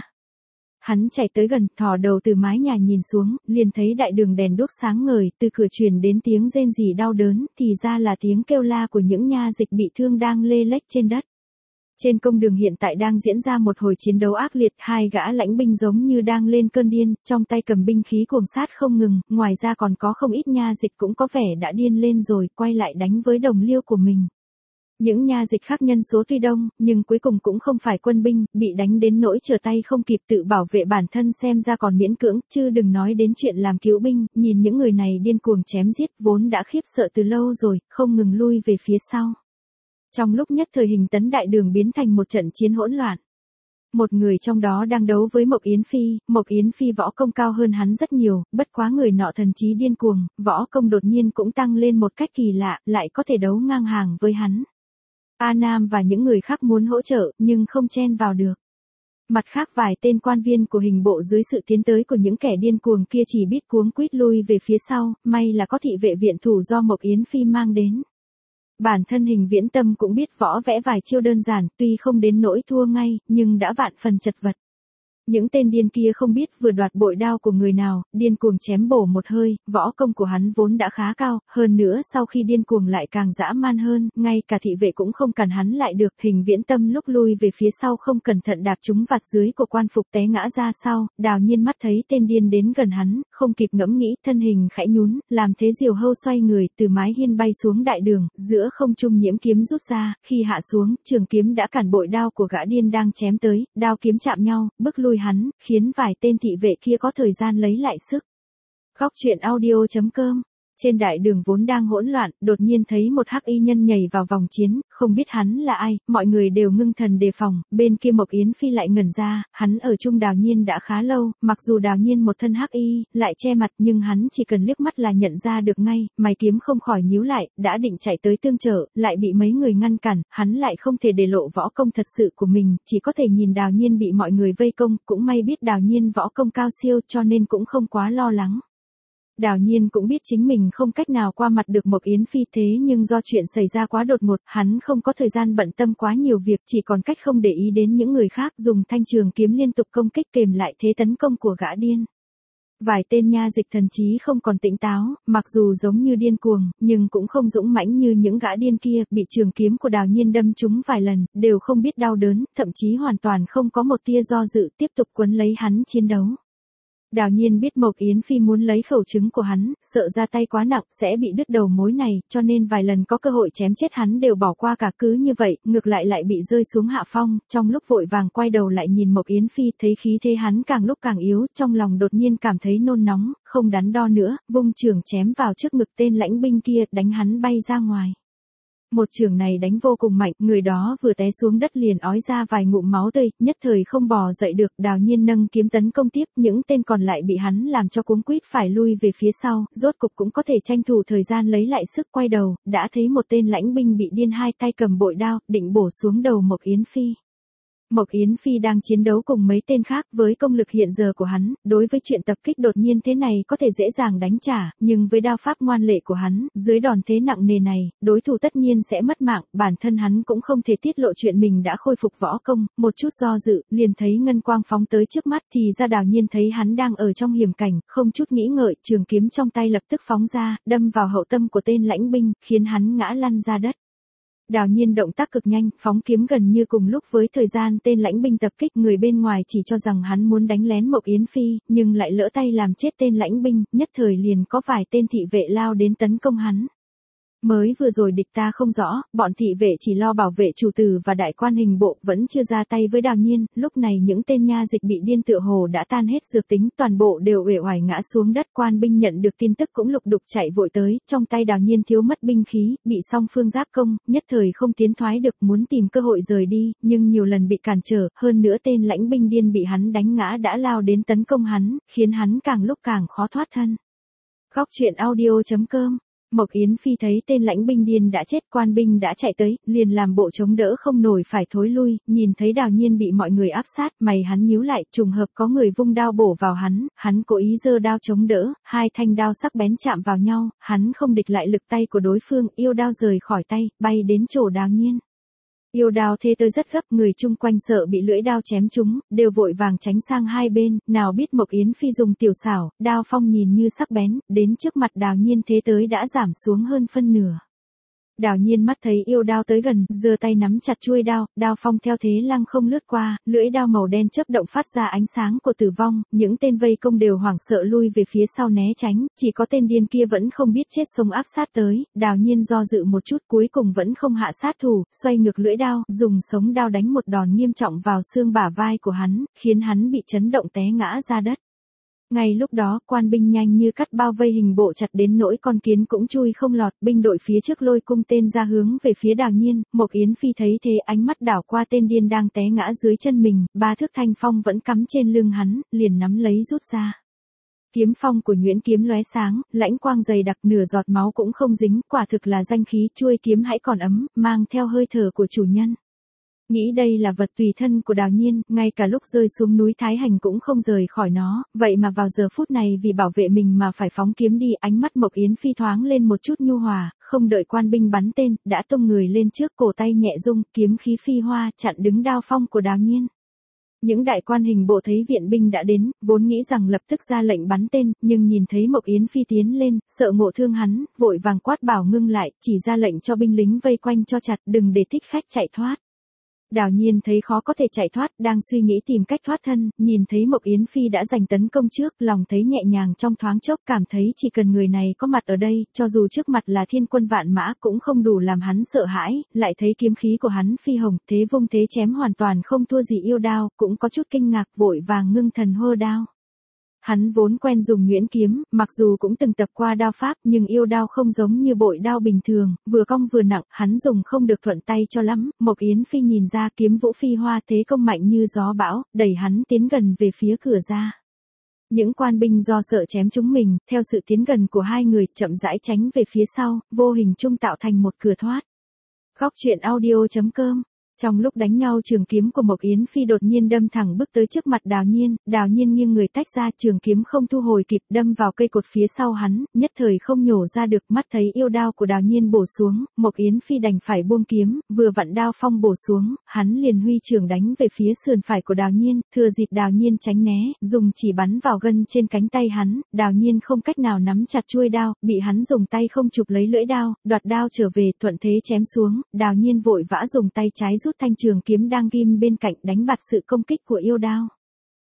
Hắn chạy tới gần, thò đầu từ mái nhà nhìn xuống, liền thấy đại đường đèn đuốc sáng ngời, từ cửa truyền đến tiếng rên rỉ đau đớn, thì ra là tiếng kêu la của những nha dịch bị thương đang lê lếch trên đất. Trên công đường hiện tại đang diễn ra một hồi chiến đấu ác liệt, hai gã lãnh binh giống như đang lên cơn điên, trong tay cầm binh khí cuồng sát không ngừng, ngoài ra còn có không ít nha dịch cũng có vẻ đã điên lên rồi, quay lại đánh với đồng liêu của mình. Những nha dịch khác nhân số tuy đông, nhưng cuối cùng cũng không phải quân binh, bị đánh đến nỗi trở tay không kịp tự bảo vệ bản thân xem ra còn miễn cưỡng, chứ đừng nói đến chuyện làm cứu binh, nhìn những người này điên cuồng chém giết vốn đã khiếp sợ từ lâu rồi, không ngừng lui về phía sau. Trong lúc nhất thời hình tấn đại đường biến thành một trận chiến hỗn loạn. Một người trong đó đang đấu với Mộc Yến Phi võ công cao hơn hắn rất nhiều, bất quá người nọ thần trí điên cuồng, võ công đột nhiên cũng tăng lên một cách kỳ lạ, lại có thể đấu ngang hàng với hắn. A Nam và những người khác muốn hỗ trợ, nhưng không chen vào được. Mặt khác vài tên quan viên của hình bộ dưới sự tiến tới của những kẻ điên cuồng kia chỉ biết cuống quýt lui về phía sau, may là có thị vệ viện thủ do Mộc Yến Phi mang đến. Bản thân Hình Viễn Tâm cũng biết võ vẽ vài chiêu đơn giản, tuy không đến nỗi thua ngay, nhưng đã vạn phần chật vật. Những tên điên kia không biết vừa đoạt bội đao của người nào, điên cuồng chém bổ một hơi, võ công của hắn vốn đã khá cao, hơn nữa sau khi điên cuồng lại càng dã man hơn, ngay cả thị vệ cũng không cản hắn lại được. Hình Viễn Tâm lúc lui về phía sau không cẩn thận đạp trúng vạt dưới của quan phục té ngã ra sau, Đào Nhiên mắt thấy tên điên đến gần hắn, không kịp ngẫm nghĩ, thân hình khẽ nhún, làm thế diều hâu xoay người, từ mái hiên bay xuống đại đường, giữa không trung nhiễm kiếm rút ra, khi hạ xuống, trường kiếm đã cản bội đao của gã điên đang chém tới, đao kiếm chạm nhau, bức lui hắn, khiến vài tên thị vệ kia có thời gian lấy lại sức. Góc truyện audio.com. Trên đại đường vốn đang hỗn loạn, đột nhiên thấy một hắc y nhân nhảy vào vòng chiến, không biết hắn là ai, mọi người đều ngưng thần đề phòng, bên kia Mộc Yến Phi lại ngẩn ra, hắn ở chung Đào Nhiên đã khá lâu, mặc dù Đào Nhiên một thân hắc y, lại che mặt nhưng hắn chỉ cần liếc mắt là nhận ra được ngay, mày kiếm không khỏi nhíu lại, đã định chạy tới tương trợ, lại bị mấy người ngăn cản, hắn lại không thể để lộ võ công thật sự của mình, chỉ có thể nhìn Đào Nhiên bị mọi người vây công, cũng may biết Đào Nhiên võ công cao siêu cho nên cũng không quá lo lắng. Đào Nhiên cũng biết chính mình không cách nào qua mặt được Mộc Yến Phi thế nhưng do chuyện xảy ra quá đột ngột, hắn không có thời gian bận tâm quá nhiều việc, chỉ còn cách không để ý đến những người khác, dùng thanh trường kiếm liên tục công kích kềm lại thế tấn công của gã điên. Vài tên nha dịch thần trí không còn tỉnh táo, mặc dù giống như điên cuồng, nhưng cũng không dũng mãnh như những gã điên kia, bị trường kiếm của Đào Nhiên đâm trúng vài lần, đều không biết đau đớn, thậm chí hoàn toàn không có một tia do dự, tiếp tục quấn lấy hắn chiến đấu. Đào Nhiên biết Mộc Yến Phi muốn lấy khẩu chứng của hắn, sợ ra tay quá nặng sẽ bị đứt đầu mối này, cho nên vài lần có cơ hội chém chết hắn đều bỏ qua cả, cứ như vậy, ngược lại bị rơi xuống hạ phong, trong lúc vội vàng quay đầu lại nhìn Mộc Yến Phi, thấy khí thế hắn càng lúc càng yếu, trong lòng đột nhiên cảm thấy nôn nóng, không đắn đo nữa, vung chưởng chém vào trước ngực tên lãnh binh kia, đánh hắn bay ra ngoài. Một chưởng này đánh vô cùng mạnh, người đó vừa té xuống đất liền ói ra vài ngụm máu tươi, nhất thời không bò dậy được, Đào Nhiên nâng kiếm tấn công tiếp, những tên còn lại bị hắn làm cho cuống quýt phải lui về phía sau, rốt cục cũng có thể tranh thủ thời gian lấy lại sức quay đầu, đã thấy một tên lãnh binh bị điên hai tay cầm bội đao, định bổ xuống đầu Mộc Yến Phi. Mộc Yến Phi đang chiến đấu cùng mấy tên khác, với công lực hiện giờ của hắn, đối với chuyện tập kích đột nhiên thế này có thể dễ dàng đánh trả, nhưng với đao pháp ngoan lệ của hắn, dưới đòn thế nặng nề này, đối thủ tất nhiên sẽ mất mạng, bản thân hắn cũng không thể tiết lộ chuyện mình đã khôi phục võ công, một chút do dự, liền thấy ngân quang phóng tới trước mắt, thì ra Đào Nhiên thấy hắn đang ở trong hiểm cảnh, không chút nghĩ ngợi, trường kiếm trong tay lập tức phóng ra, đâm vào hậu tâm của tên lãnh binh, khiến hắn ngã lăn ra đất. Đào Nhiên động tác cực nhanh, phóng kiếm gần như cùng lúc với thời gian tên lãnh binh tập kích, người bên ngoài chỉ cho rằng hắn muốn đánh lén Mộc Yến Phi, nhưng lại lỡ tay làm chết tên lãnh binh, nhất thời liền có vài tên thị vệ lao đến tấn công hắn. Mới vừa rồi địch ta không rõ, bọn thị vệ chỉ lo bảo vệ chủ tử và đại quan hình bộ, vẫn chưa ra tay với Đào Nhiên, lúc này những tên nha dịch bị điên tựa hồ đã tan hết dược tính, toàn bộ đều uể oải ngã xuống đất, quan binh nhận được tin tức cũng lục đục chạy vội tới, trong tay Đào Nhiên thiếu mất binh khí, bị song phương giáp công, nhất thời không tiến thoái được, muốn tìm cơ hội rời đi, nhưng nhiều lần bị cản trở, hơn nữa tên lãnh binh điên bị hắn đánh ngã đã lao đến tấn công hắn, khiến hắn càng lúc càng khó thoát thân. Góc truyện audio.com. Mộc Yến Phi thấy tên lãnh binh điên đã chết, quan binh đã chạy tới, liền làm bộ chống đỡ không nổi phải thối lui, nhìn thấy Đào Nhiên bị mọi người áp sát, mày hắn nhíu lại, trùng hợp có người vung đao bổ vào hắn cố ý giơ đao chống đỡ, hai thanh đao sắc bén chạm vào nhau, hắn không địch lại lực tay của đối phương, yêu đao rời khỏi tay, bay đến chỗ Đào Nhiên. Yêu đao thế tới rất gấp, người chung quanh sợ bị lưỡi đao chém trúng, đều vội vàng tránh sang hai bên, nào biết Mộc Yến Phi dùng tiểu xảo, đao phong nhìn như sắc bén, đến trước mặt Đào Nhiên thế tới đã giảm xuống hơn phân nửa. Đào Nhiên mắt thấy yêu đao tới gần, giơ tay nắm chặt chuôi đao, đao phong theo thế lăng không lướt qua, lưỡi đao màu đen chớp động phát ra ánh sáng của tử vong, những tên vây công đều hoảng sợ lui về phía sau né tránh, chỉ có tên điên kia vẫn không biết chết sống áp sát tới, Đào Nhiên do dự một chút cuối cùng vẫn không hạ sát thủ, xoay ngược lưỡi đao, dùng sống đao đánh một đòn nghiêm trọng vào xương bả vai của hắn, khiến hắn bị chấn động té ngã ra đất. Ngay lúc đó, quan binh nhanh như cắt bao vây hình bộ chặt đến nỗi con kiến cũng chui không lọt, binh đội phía trước lôi cung tên ra hướng về phía Đào Nhiên, Mộc Yến Phi thấy thế ánh mắt đảo qua tên điên đang té ngã dưới chân mình, ba thước thanh phong vẫn cắm trên lưng hắn, liền nắm lấy rút ra. Kiếm phong của nhuyễn kiếm lóe sáng, lãnh quang dày đặc, nửa giọt máu cũng không dính, quả thực là danh khí, chuôi kiếm hãy còn ấm, mang theo hơi thở của chủ nhân. Nghĩ đây là vật tùy thân của Đào Nhiên, ngay cả lúc rơi xuống núi Thái Hành cũng không rời khỏi nó, vậy mà vào giờ phút này vì bảo vệ mình mà phải phóng kiếm đi, ánh mắt Mộc Yến Phi thoáng lên một chút nhu hòa, không đợi quan binh bắn tên, đã tung người lên trước, cổ tay nhẹ rung, kiếm khí phi hoa, chặn đứng đao phong của Đào Nhiên. Những đại quan hình bộ thấy viện binh đã đến, vốn nghĩ rằng lập tức ra lệnh bắn tên, nhưng nhìn thấy Mộc Yến Phi tiến lên, sợ ngộ thương hắn, vội vàng quát bảo ngưng lại, chỉ ra lệnh cho binh lính vây quanh cho chặt, đừng để thích khách chạy thoát. Đào Nhiên thấy khó có thể chạy thoát, đang suy nghĩ tìm cách thoát thân, nhìn thấy Mộc Yến Phi đã giành tấn công trước, lòng thấy nhẹ nhàng trong thoáng chốc, cảm thấy chỉ cần người này có mặt ở đây, cho dù trước mặt là thiên quân vạn mã cũng không đủ làm hắn sợ hãi, lại thấy kiếm khí của hắn phi hồng, thế vung thế chém hoàn toàn không thua gì yêu đao, cũng có chút kinh ngạc, vội vàng ngưng thần hô đao. Hắn vốn quen dùng nhuyễn kiếm, mặc dù cũng từng tập qua đao pháp, nhưng yêu đao không giống như bội đao bình thường, vừa cong vừa nặng, hắn dùng không được thuận tay cho lắm. Mộc Yến Phi nhìn ra kiếm vũ phi hoa thế công mạnh như gió bão, đẩy hắn tiến gần về phía cửa ra. Những quan binh do sợ chém chúng mình, theo sự tiến gần của hai người, chậm rãi tránh về phía sau, vô hình chung tạo thành một cửa thoát. Góc truyện audio.com. Trong lúc đánh nhau, trường kiếm của Mộc Yến Phi đột nhiên đâm thẳng bước tới trước mặt Đào Nhiên nghiêng người tách ra, trường kiếm không thu hồi kịp, đâm vào cây cột phía sau hắn, nhất thời không nhổ ra được, mắt thấy yêu đao của Đào Nhiên bổ xuống, Mộc Yến Phi đành phải buông kiếm, vừa vặn đao phong bổ xuống, hắn liền huy trường đánh về phía sườn phải của Đào Nhiên, thừa dịp Đào Nhiên tránh né, dùng chỉ bắn vào gân trên cánh tay hắn, Đào Nhiên không cách nào nắm chặt chuôi đao, bị hắn dùng tay không chụp lấy lưỡi đao, đoạt đao trở về, thuận thế chém xuống, Đào Nhiên vội vã dùng tay trái rút thanh trường kiếm đang ghim bên cạnh, đánh bạt sự công kích của yêu đao.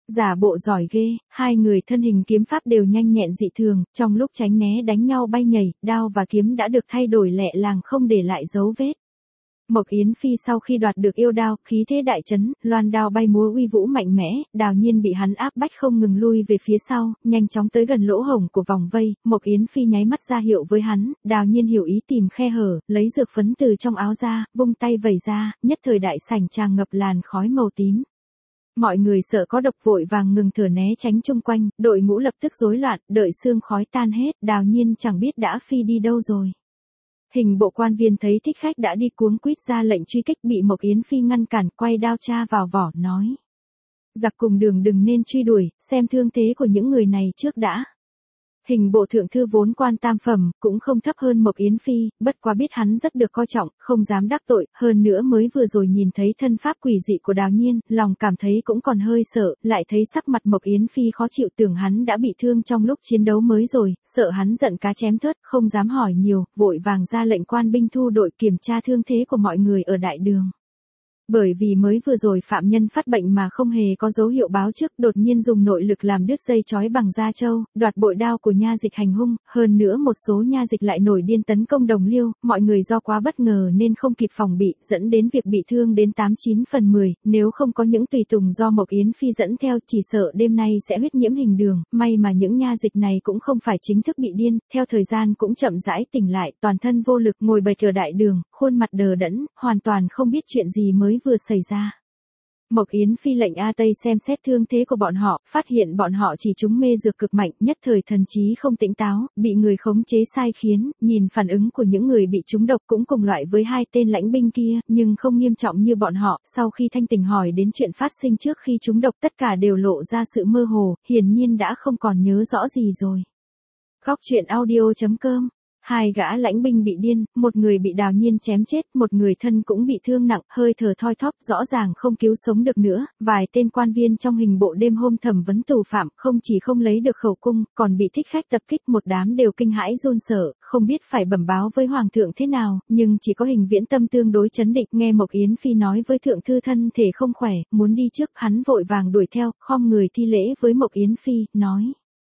Giả bộ giỏi ghê, hai người thân hình kiếm pháp đều nhanh nhẹn dị thường, trong lúc tránh né đánh nhau bay nhảy, đao và kiếm đã được thay đổi lẹ làng không để lại dấu vết. Mộc Yến Phi sau khi đoạt được yêu đao, khí thế đại chấn, loan đao bay múa uy vũ mạnh mẽ, Đào Nhiên bị hắn áp bách không ngừng lui về phía sau, nhanh chóng tới gần lỗ hổng của vòng vây, Mộc Yến Phi nháy mắt ra hiệu với hắn, Đào Nhiên hiểu ý tìm khe hở, lấy dược phấn từ trong áo ra, vung tay vẩy ra, nhất thời đại sảnh tràn ngập làn khói màu tím. Mọi người sợ có độc vội vàng ngừng thở né tránh chung quanh, đội ngũ lập tức rối loạn, đợi sương khói tan hết, Đào Nhiên chẳng biết đã phi đi đâu rồi. Hình bộ quan viên thấy thích khách đã đi cuống quýt ra lệnh truy kích bị Mộc Yến Phi ngăn cản, quay đao tra vào vỏ, nói. Giặc cùng đường đừng nên truy đuổi, xem thương thế của những người này trước đã. Hình bộ thượng thư vốn quan tam phẩm, cũng không thấp hơn Mộc Yến Phi, bất quá biết hắn rất được coi trọng, không dám đắc tội, hơn nữa mới vừa rồi nhìn thấy thân pháp quỷ dị của Đào Nhiên, lòng cảm thấy cũng còn hơi sợ, lại thấy sắc mặt Mộc Yến Phi khó chịu, tưởng hắn đã bị thương trong lúc chiến đấu mới rồi, sợ hắn giận cá chém thớt, không dám hỏi nhiều, vội vàng ra lệnh quan binh thu đội kiểm tra thương thế của mọi người ở đại đường. Bởi vì mới vừa rồi phạm nhân phát bệnh mà không hề có dấu hiệu báo trước, đột nhiên dùng nội lực làm đứt dây trói bằng da trâu, đoạt bội đao của nha dịch hành hung, hơn nữa một số nha dịch lại nổi điên tấn công đồng liêu, mọi người do quá bất ngờ nên không kịp phòng bị, dẫn đến việc bị thương đến 89 phần 10, nếu không có những tùy tùng do Mộc Yến Phi dẫn theo, chỉ sợ đêm nay sẽ huyết nhiễm hình đường, may mà những nha dịch này cũng không phải chính thức bị điên, theo thời gian cũng chậm rãi tỉnh lại, toàn thân vô lực ngồi bệt ở đại đường, khuôn mặt đờ đẫn, hoàn toàn không biết chuyện gì mới vừa xảy ra. Mộc Yến Phi lệnh A Tây xem xét thương thế của bọn họ, phát hiện bọn họ chỉ trúng mê dược cực mạnh, nhất thời thần trí không tỉnh táo, bị người khống chế sai khiến, nhìn phản ứng của những người bị trúng độc cũng cùng loại với hai tên lãnh binh kia, nhưng không nghiêm trọng như bọn họ, sau khi thanh tỉnh hỏi đến chuyện phát sinh trước khi trúng độc tất cả đều lộ ra sự mơ hồ, hiển nhiên đã không còn nhớ rõ gì rồi. Góc truyện audio.com. Hai gã lãnh binh bị điên, một người bị Đào Nhiên chém chết, một người thân cũng bị thương nặng, hơi thở thoi thóp, rõ ràng không cứu sống được nữa. Vài tên quan viên trong hình bộ đêm hôm thẩm vấn tù phạm, không chỉ không lấy được khẩu cung, còn bị thích khách tập kích, một đám đều kinh hãi run sợ, không biết phải bẩm báo với hoàng thượng thế nào, nhưng chỉ có Hình Viễn Tâm tương đối trấn định, nghe Mộc Yến Phi nói với thượng thư thân thể không khỏe, muốn đi trước, hắn vội vàng đuổi theo, khom người thi lễ với Mộc Yến Phi, nói: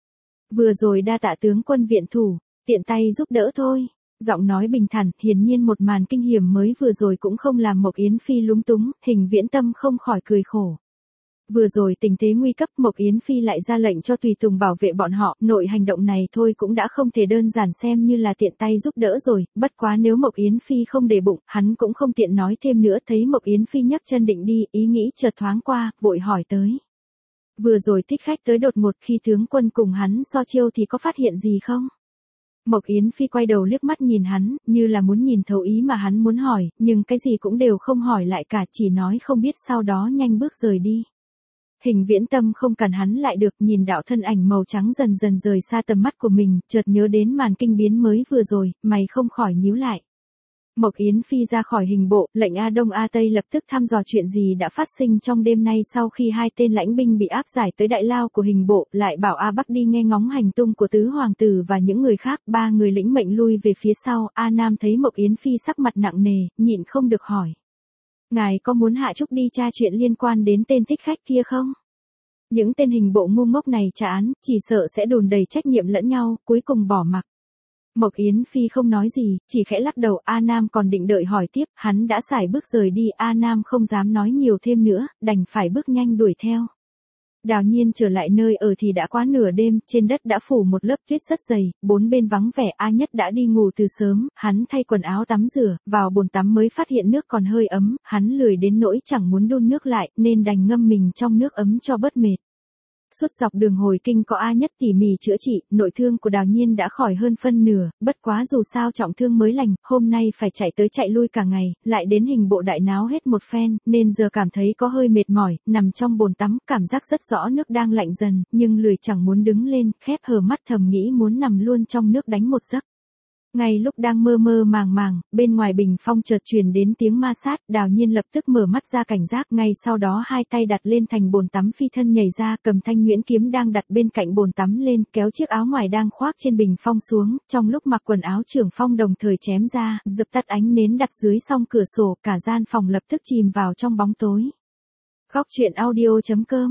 vừa rồi đa tạ tướng quân viện thủ. Tiện tay giúp đỡ thôi. Giọng nói bình thản, hiển nhiên một màn kinh hiểm mới vừa rồi cũng không làm Mộc Yến Phi lúng túng, Hình Viễn Tâm không khỏi cười khổ. Vừa rồi tình thế nguy cấp, Mộc Yến Phi lại ra lệnh cho tùy tùng bảo vệ bọn họ, nội hành động này thôi cũng đã không thể đơn giản xem như là tiện tay giúp đỡ rồi, bất quá nếu Mộc Yến Phi không để bụng, hắn cũng không tiện nói thêm nữa, thấy Mộc Yến Phi nhấc chân định đi, ý nghĩ chợt thoáng qua, vội hỏi tới. Vừa rồi thích khách tới đột ngột, khi tướng quân cùng hắn so chiêu thì có phát hiện gì không? Mộc Yến Phi quay đầu liếc mắt nhìn hắn, như là muốn nhìn thấu ý mà hắn muốn hỏi, nhưng cái gì cũng đều không hỏi lại cả, chỉ nói không biết, sau đó nhanh bước rời đi. Hình Viễn Tâm không cản hắn lại được, nhìn đạo thân ảnh màu trắng dần dần rời xa tầm mắt của mình, chợt nhớ đến màn kinh biến mới vừa rồi, mày không khỏi nhíu lại. Mộc Yến Phi ra khỏi hình bộ, lệnh A Đông A Tây lập tức thăm dò chuyện gì đã phát sinh trong đêm nay sau khi hai tên lãnh binh bị áp giải tới đại lao của hình bộ, lại bảo A Bắc đi nghe ngóng hành tung của tứ hoàng tử và những người khác, ba người lĩnh mệnh lui về phía sau, A Nam thấy Mộc Yến Phi sắc mặt nặng nề, nhịn không được hỏi. Ngài có muốn hạ trúc đi tra chuyện liên quan đến tên thích khách kia không? Những tên hình bộ ngu ngốc này trả án, chỉ sợ sẽ đùn đầy trách nhiệm lẫn nhau, cuối cùng bỏ mặc. Mộc Yến Phi không nói gì, chỉ khẽ lắc đầu, A Nam còn định đợi hỏi tiếp, hắn đã sải bước rời đi, A Nam không dám nói nhiều thêm nữa, đành phải bước nhanh đuổi theo. Đào Nhiên trở lại nơi ở thì đã quá nửa đêm, trên đất đã phủ một lớp tuyết rất dày, bốn bên vắng vẻ, A Nhất đã đi ngủ từ sớm, hắn thay quần áo tắm rửa, vào bồn tắm mới phát hiện nước còn hơi ấm, hắn lười đến nỗi chẳng muốn đun nước lại, nên đành ngâm mình trong nước ấm cho bớt mệt. Suốt dọc đường hồi kinh có A Nhất tỉ mỉ chữa trị, nội thương của Đào Nhiên đã khỏi hơn phân nửa, bất quá dù sao trọng thương mới lành, hôm nay phải chạy tới chạy lui cả ngày, lại đến hình bộ đại náo hết một phen, nên giờ cảm thấy có hơi mệt mỏi, nằm trong bồn tắm, cảm giác rất rõ nước đang lạnh dần, nhưng lười chẳng muốn đứng lên, khép hờ mắt thầm nghĩ muốn nằm luôn trong nước đánh một giấc. Ngay lúc đang mơ mơ màng màng, bên ngoài bình phong chợt truyền đến tiếng ma sát, Đào Nhiên lập tức mở mắt ra cảnh giác, ngay sau đó hai tay đặt lên thành bồn tắm phi thân nhảy ra, cầm thanh nhuyễn kiếm đang đặt bên cạnh bồn tắm lên, kéo chiếc áo ngoài đang khoác trên bình phong xuống, trong lúc mặc quần áo trưởng phong đồng thời chém ra, dập tắt ánh nến đặt dưới song cửa sổ, cả gian phòng lập tức chìm vào trong bóng tối. Góc truyện audio.com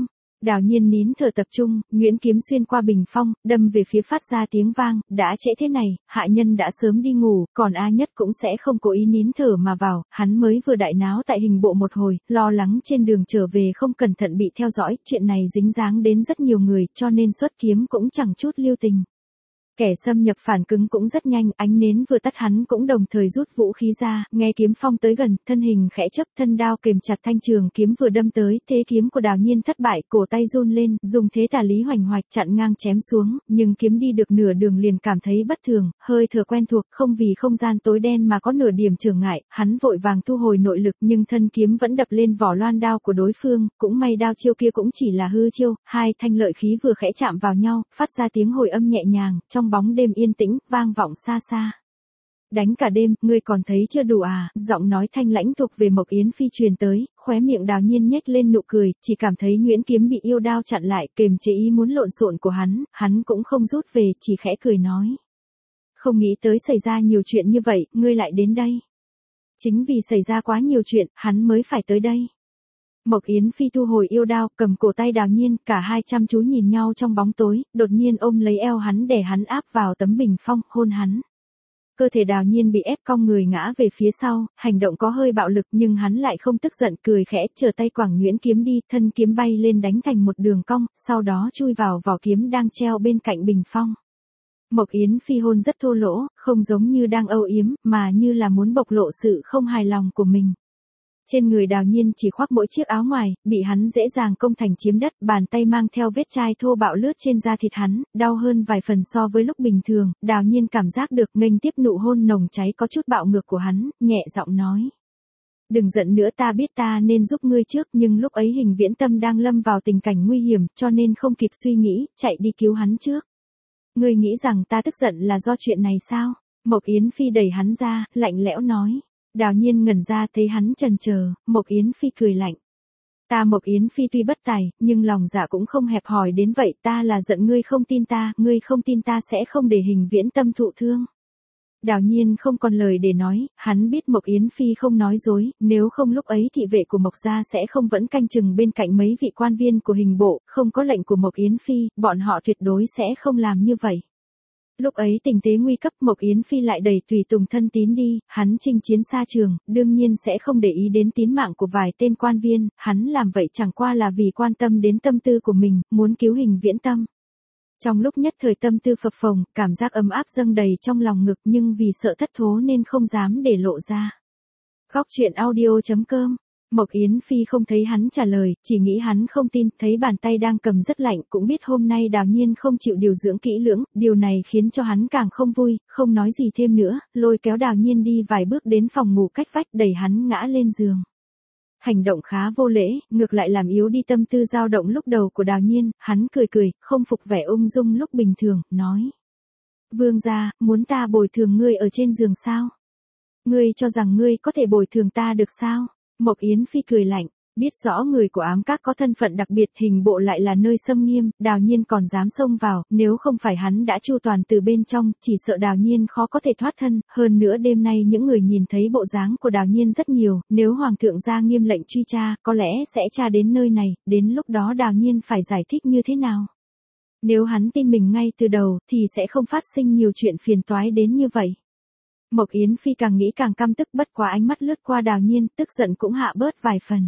Đào Nhiên nín thở tập trung, nhuyễn kiếm xuyên qua bình phong, đâm về phía phát ra tiếng vang, đã trễ thế này, hạ nhân đã sớm đi ngủ, còn A Nhất cũng sẽ không cố ý nín thở mà vào, hắn mới vừa đại náo tại hình bộ một hồi, lo lắng trên đường trở về không cẩn thận bị theo dõi, chuyện này dính dáng đến rất nhiều người, cho nên xuất kiếm cũng chẳng chút lưu tình. Kẻ xâm nhập phản cứng cũng rất nhanh, ánh nến vừa tắt hắn cũng đồng thời rút vũ khí ra, nghe kiếm phong tới gần, thân hình khẽ chấp, thân đao kềm chặt thanh trường kiếm vừa đâm tới, thế kiếm của Đào Nhiên thất bại, cổ tay run lên, dùng thế tả lý hoành hoạch chặn ngang chém xuống, nhưng kiếm đi được nửa đường liền cảm thấy bất thường, hơi thở quen thuộc, không vì không gian tối đen mà có nửa điểm trở ngại, hắn vội vàng thu hồi nội lực nhưng thân kiếm vẫn đập lên vỏ loan đao của đối phương, cũng may đao chiêu kia cũng chỉ là hư chiêu, hai thanh lợi khí vừa khẽ chạm vào nhau, phát ra tiếng hồi âm nhẹ nhàng, trong bóng đêm yên tĩnh, vang vọng xa xa. Đánh cả đêm, ngươi còn thấy chưa đủ à, giọng nói thanh lãnh thuộc về Mộc Yến Phi truyền tới, khóe miệng Đào Nhiên nhếch lên nụ cười, chỉ cảm thấy nhuyễn kiếm bị yêu đao chặn lại, kềm chế ý muốn lộn xộn của hắn cũng không rút về, chỉ khẽ cười nói. Không nghĩ tới xảy ra nhiều chuyện như vậy, ngươi lại đến đây. Chính vì xảy ra quá nhiều chuyện, hắn mới phải tới đây. Mộc Yến Phi thu hồi yêu đao, cầm cổ tay Đào Nhiên, cả hai chăm chú nhìn nhau trong bóng tối, đột nhiên ôm lấy eo hắn để hắn áp vào tấm bình phong, hôn hắn. Cơ thể Đào Nhiên bị ép cong người ngã về phía sau, hành động có hơi bạo lực nhưng hắn lại không tức giận, cười khẽ, chờ tay quẳng nhuyễn kiếm đi, thân kiếm bay lên đánh thành một đường cong, sau đó chui vào vỏ kiếm đang treo bên cạnh bình phong. Mộc Yến Phi hôn rất thô lỗ, không giống như đang âu yếm, mà như là muốn bộc lộ sự không hài lòng của mình. Trên người Đào Nhiên chỉ khoác mỗi chiếc áo ngoài, bị hắn dễ dàng công thành chiếm đất, bàn tay mang theo vết chai thô bạo lướt trên da thịt hắn, đau hơn vài phần so với lúc bình thường, Đào Nhiên cảm giác được nghênh tiếp nụ hôn nồng cháy có chút bạo ngược của hắn, nhẹ giọng nói. Đừng giận nữa, ta biết ta nên giúp ngươi trước, nhưng lúc ấy Hình Viễn Tâm đang lâm vào tình cảnh nguy hiểm, cho nên không kịp suy nghĩ, chạy đi cứu hắn trước. Ngươi nghĩ rằng ta tức giận là do chuyện này sao? Mộc Yến Phi đẩy hắn ra, lạnh lẽo nói. Đào Nhiên ngẩn ra thấy hắn chần chờ, Mộc Yến Phi cười lạnh. Ta Mộc Yến Phi tuy bất tài, nhưng lòng dạ cũng không hẹp hòi đến vậy, ta là giận ngươi không tin ta, ngươi không tin ta sẽ không để Hình Viễn Tâm thụ thương. Đào Nhiên không còn lời để nói, hắn biết Mộc Yến Phi không nói dối, nếu không lúc ấy thị vệ của Mộc gia sẽ không vẫn canh chừng bên cạnh mấy vị quan viên của hình bộ, không có lệnh của Mộc Yến Phi, bọn họ tuyệt đối sẽ không làm như vậy. Lúc ấy tình thế nguy cấp, Mộc Yến Phi lại đẩy tùy tùng thân tín đi, hắn chinh chiến xa trường, đương nhiên sẽ không để ý đến tín mạng của vài tên quan viên, hắn làm vậy chẳng qua là vì quan tâm đến tâm tư của mình, muốn cứu Hình Viễn Tâm. Trong lúc nhất thời tâm tư phập phồng, cảm giác ấm áp dâng đầy trong lòng ngực nhưng vì sợ thất thố nên không dám để lộ ra. Góc truyện audio.com. Mộc Yến Phi không thấy hắn trả lời, chỉ nghĩ hắn không tin, thấy bàn tay đang cầm rất lạnh, cũng biết hôm nay Đào Nhiên không chịu điều dưỡng kỹ lưỡng, điều này khiến cho hắn càng không vui, không nói gì thêm nữa, lôi kéo Đào Nhiên đi vài bước đến phòng ngủ cách vách, đẩy hắn ngã lên giường. Hành động khá vô lễ, ngược lại làm yếu đi tâm tư dao động lúc đầu của Đào Nhiên, hắn cười cười, không phục vẻ ung dung lúc bình thường, nói. Vương gia, muốn ta bồi thường ngươi ở trên giường sao? Ngươi cho rằng ngươi có thể bồi thường ta được sao? Mộc Yến Phi cười lạnh, biết rõ người của ám các có thân phận đặc biệt, hình bộ lại là nơi xâm nghiêm, Đào Nhiên còn dám xông vào, nếu không phải hắn đã chu toàn từ bên trong, chỉ sợ Đào Nhiên khó có thể thoát thân, hơn nữa đêm nay những người nhìn thấy bộ dáng của Đào Nhiên rất nhiều, nếu Hoàng thượng ra nghiêm lệnh truy tra, có lẽ sẽ tra đến nơi này, đến lúc đó Đào Nhiên phải giải thích như thế nào? Nếu hắn tin mình ngay từ đầu, thì sẽ không phát sinh nhiều chuyện phiền toái đến như vậy. Mộc Yến Phi càng nghĩ càng căm tức, bất quá ánh mắt lướt qua Đào Nhiên, tức giận cũng hạ bớt vài phần.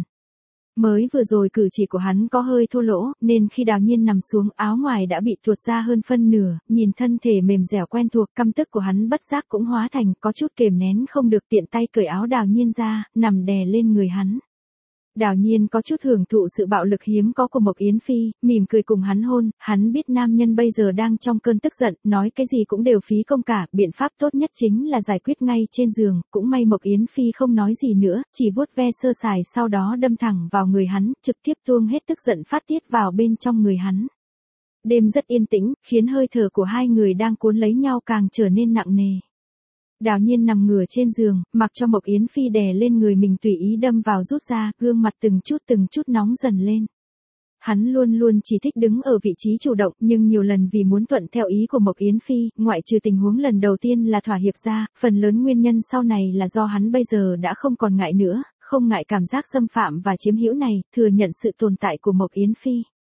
Mới vừa rồi cử chỉ của hắn có hơi thô lỗ, nên khi Đào Nhiên nằm xuống, áo ngoài đã bị tuột ra hơn phân nửa, nhìn thân thể mềm dẻo quen thuộc, căm tức của hắn bất giác cũng hóa thành có chút kềm nén không được, tiện tay cởi áo Đào Nhiên ra, nằm đè lên người hắn. Đào Nhiên có chút hưởng thụ sự bạo lực hiếm có của Mộc Yến Phi, mỉm cười cùng hắn hôn, hắn biết nam nhân bây giờ đang trong cơn tức giận, nói cái gì cũng đều phí công cả, biện pháp tốt nhất chính là giải quyết ngay trên giường, cũng may Mộc Yến Phi không nói gì nữa, chỉ vuốt ve sơ sài sau đó đâm thẳng vào người hắn, trực tiếp tuông hết tức giận phát tiết vào bên trong người hắn. Đêm rất yên tĩnh, khiến hơi thở của hai người đang cuốn lấy nhau càng trở nên nặng nề. Đào Nhiên nằm ngửa trên giường, mặc cho Mộc Yến Phi đè lên người mình tùy ý đâm vào rút ra, gương mặt từng chút nóng dần lên. Hắn luôn luôn chỉ thích đứng ở vị trí chủ động, nhưng nhiều lần vì muốn thuận theo ý của Mộc Yến Phi, ngoại trừ tình huống lần đầu tiên là thỏa hiệp ra, phần lớn nguyên nhân sau này là do hắn bây giờ đã không còn ngại nữa, không ngại cảm giác xâm phạm và chiếm hữu này, thừa nhận sự tồn tại của Mộc Yến Phi.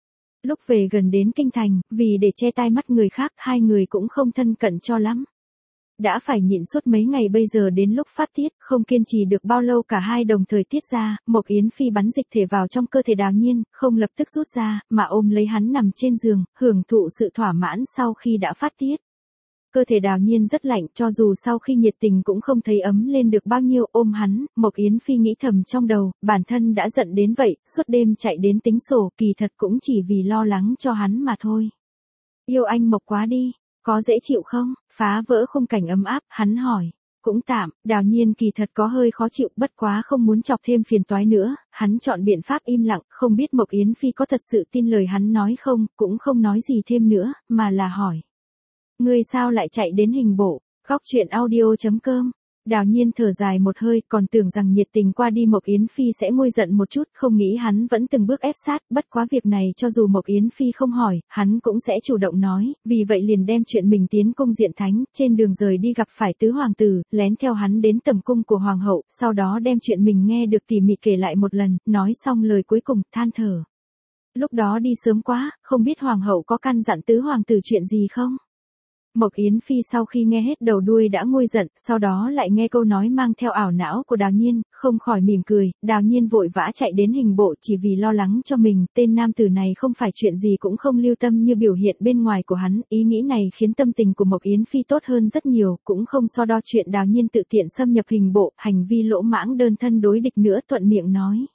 Lúc về gần đến kinh thành, vì để che tai mắt người khác, hai người cũng không thân cận cho lắm. Đã phải nhịn suốt mấy ngày bây giờ đến lúc phát tiết, không kiên trì được bao lâu cả hai đồng thời tiết ra, Mộc Yến Phi bắn dịch thể vào trong cơ thể Đào Nhiên, không lập tức rút ra, mà ôm lấy hắn nằm trên giường, hưởng thụ sự thỏa mãn sau khi đã phát tiết. Cơ thể Đào Nhiên rất lạnh, cho dù sau khi nhiệt tình cũng không thấy ấm lên được bao nhiêu, ôm hắn, Mộc Yến Phi nghĩ thầm trong đầu, bản thân đã giận đến vậy, suốt đêm chạy đến tính sổ, kỳ thật cũng chỉ vì lo lắng cho hắn mà thôi. Yêu anh Mộc quá đi, có dễ chịu không? Phá vỡ khung cảnh ấm áp, hắn hỏi. Cũng tạm, Đào Nhiên kỳ thật có hơi khó chịu, bất quá không muốn chọc thêm phiền toái nữa, hắn chọn biện pháp im lặng, không biết Mộc Yến Phi có thật sự tin lời hắn nói không, cũng không nói gì thêm nữa, mà là hỏi. Ngươi sao lại chạy đến hình bộ? Góc truyện audio.com. Đào Nhiên thở dài một hơi, còn tưởng rằng nhiệt tình qua đi Mộc Yến Phi sẽ nguôi giận một chút, không nghĩ hắn vẫn từng bước ép sát, bất quá việc này cho dù Mộc Yến Phi không hỏi, hắn cũng sẽ chủ động nói, vì vậy liền đem chuyện mình tiến cung diện thánh, trên đường rời đi gặp phải tứ hoàng tử, lén theo hắn đến tầm cung của hoàng hậu, sau đó đem chuyện mình nghe được tỉ mỉ kể lại một lần, nói xong lời cuối cùng, than thở. Lúc đó đi sớm quá, không biết hoàng hậu có căn dặn tứ hoàng tử chuyện gì không? Mộc Yến Phi sau khi nghe hết đầu đuôi đã nguôi giận, sau đó lại nghe câu nói mang theo ảo não của Đào Nhiên, không khỏi mỉm cười, Đào Nhiên vội vã chạy đến hình bộ chỉ vì lo lắng cho mình, tên nam tử này không phải chuyện gì cũng không lưu tâm như biểu hiện bên ngoài của hắn, ý nghĩ này khiến tâm tình của Mộc Yến Phi tốt hơn rất nhiều, cũng không so đo chuyện Đào Nhiên tự tiện xâm nhập hình bộ, hành vi lỗ mãng đơn thân đối địch nữa, thuận miệng nói.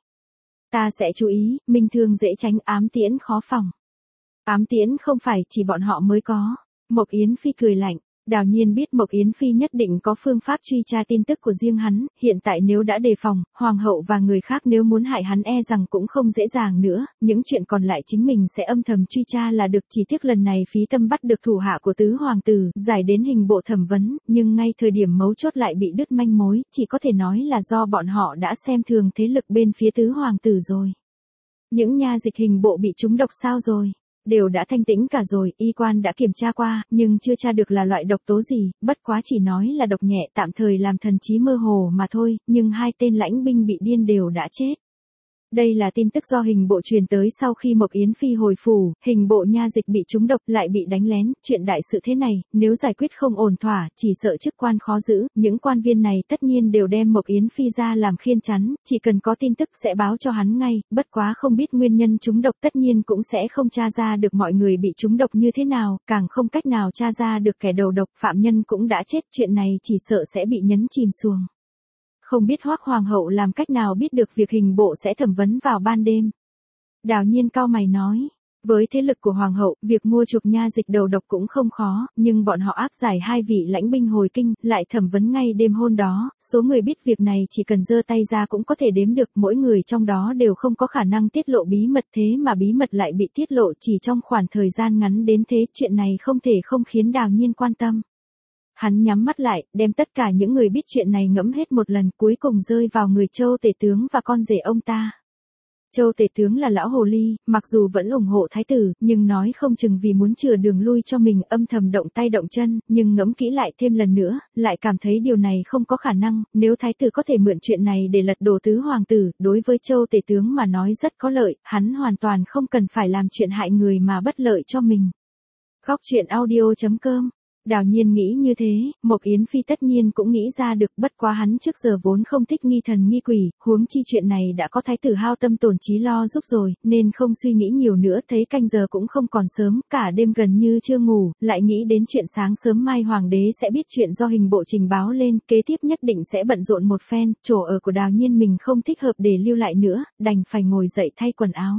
Ta sẽ chú ý, minh thương dễ tránh, ám tiễn khó phòng. Ám tiễn không phải chỉ bọn họ mới có. Mộc Yến Phi cười lạnh, Đào Nhiên biết Mộc Yến Phi nhất định có phương pháp truy tra tin tức của riêng hắn, hiện tại nếu đã đề phòng, hoàng hậu và người khác nếu muốn hại hắn e rằng cũng không dễ dàng nữa, những chuyện còn lại chính mình sẽ âm thầm truy tra là được, chỉ tiếc lần này phí tâm bắt được thủ hạ của tứ hoàng tử, giải đến hình bộ thẩm vấn, nhưng ngay thời điểm mấu chốt lại bị đứt manh mối, chỉ có thể nói là do bọn họ đã xem thường thế lực bên phía tứ hoàng tử rồi. Những nha dịch hình bộ bị trúng độc sao rồi? Đều đã thanh tĩnh cả rồi, y quan đã kiểm tra qua, nhưng chưa tra được là loại độc tố gì, bất quá chỉ nói là độc nhẹ tạm thời làm thần trí mơ hồ mà thôi, nhưng hai tên lãnh binh bị điên đều đã chết. Đây là tin tức do hình bộ truyền tới sau khi Mộc Yến Phi hồi phủ, hình bộ nha dịch bị trúng độc lại bị đánh lén, chuyện đại sự thế này, nếu giải quyết không ổn thỏa, chỉ sợ chức quan khó giữ, những quan viên này tất nhiên đều đem Mộc Yến Phi ra làm khiên chắn, chỉ cần có tin tức sẽ báo cho hắn ngay, bất quá không biết nguyên nhân trúng độc tất nhiên cũng sẽ không tra ra được mọi người bị trúng độc như thế nào, càng không cách nào tra ra được kẻ đầu độc, phạm nhân cũng đã chết, chuyện này chỉ sợ sẽ bị nhấn chìm xuồng. Không biết Hoắc hoàng hậu làm cách nào biết được việc hình bộ sẽ thẩm vấn vào ban đêm. Đào Nhiên cau mày nói, với thế lực của hoàng hậu, việc mua chuộc nha dịch đầu độc cũng không khó, nhưng bọn họ áp giải hai vị lãnh binh hồi kinh, lại thẩm vấn ngay đêm hôm đó, số người biết việc này chỉ cần giơ tay ra cũng có thể đếm được, mỗi người trong đó đều không có khả năng tiết lộ bí mật, thế mà bí mật lại bị tiết lộ chỉ trong khoảng thời gian ngắn đến thế, chuyện này không thể không khiến Đào Nhiên quan tâm. Hắn nhắm mắt lại, đem tất cả những người biết chuyện này ngẫm hết một lần, cuối cùng rơi vào người Châu tể tướng và con rể ông ta. Châu tể tướng là lão hồ ly, mặc dù vẫn ủng hộ thái tử, nhưng nói không chừng vì muốn chừa đường lui cho mình âm thầm động tay động chân, nhưng ngẫm kỹ lại thêm lần nữa, lại cảm thấy điều này không có khả năng, nếu thái tử có thể mượn chuyện này để lật đổ tứ hoàng tử, đối với Châu tể tướng mà nói rất có lợi, hắn hoàn toàn không cần phải làm chuyện hại người mà bất lợi cho mình. Góc truyện audio.com. Đào Nhiên nghĩ như thế, Mộc Yến Phi tất nhiên cũng nghĩ ra được, bất quá hắn trước giờ vốn không thích nghi thần nghi quỷ, huống chi chuyện này đã có thái tử hao tâm tổn trí lo giúp rồi, nên không suy nghĩ nhiều nữa, thấy canh giờ cũng không còn sớm, cả đêm gần như chưa ngủ, lại nghĩ đến chuyện sáng sớm mai hoàng đế sẽ biết chuyện do hình bộ trình báo lên, kế tiếp nhất định sẽ bận rộn một phen, chỗ ở của Đào Nhiên mình không thích hợp để lưu lại nữa, đành phải ngồi dậy thay quần áo.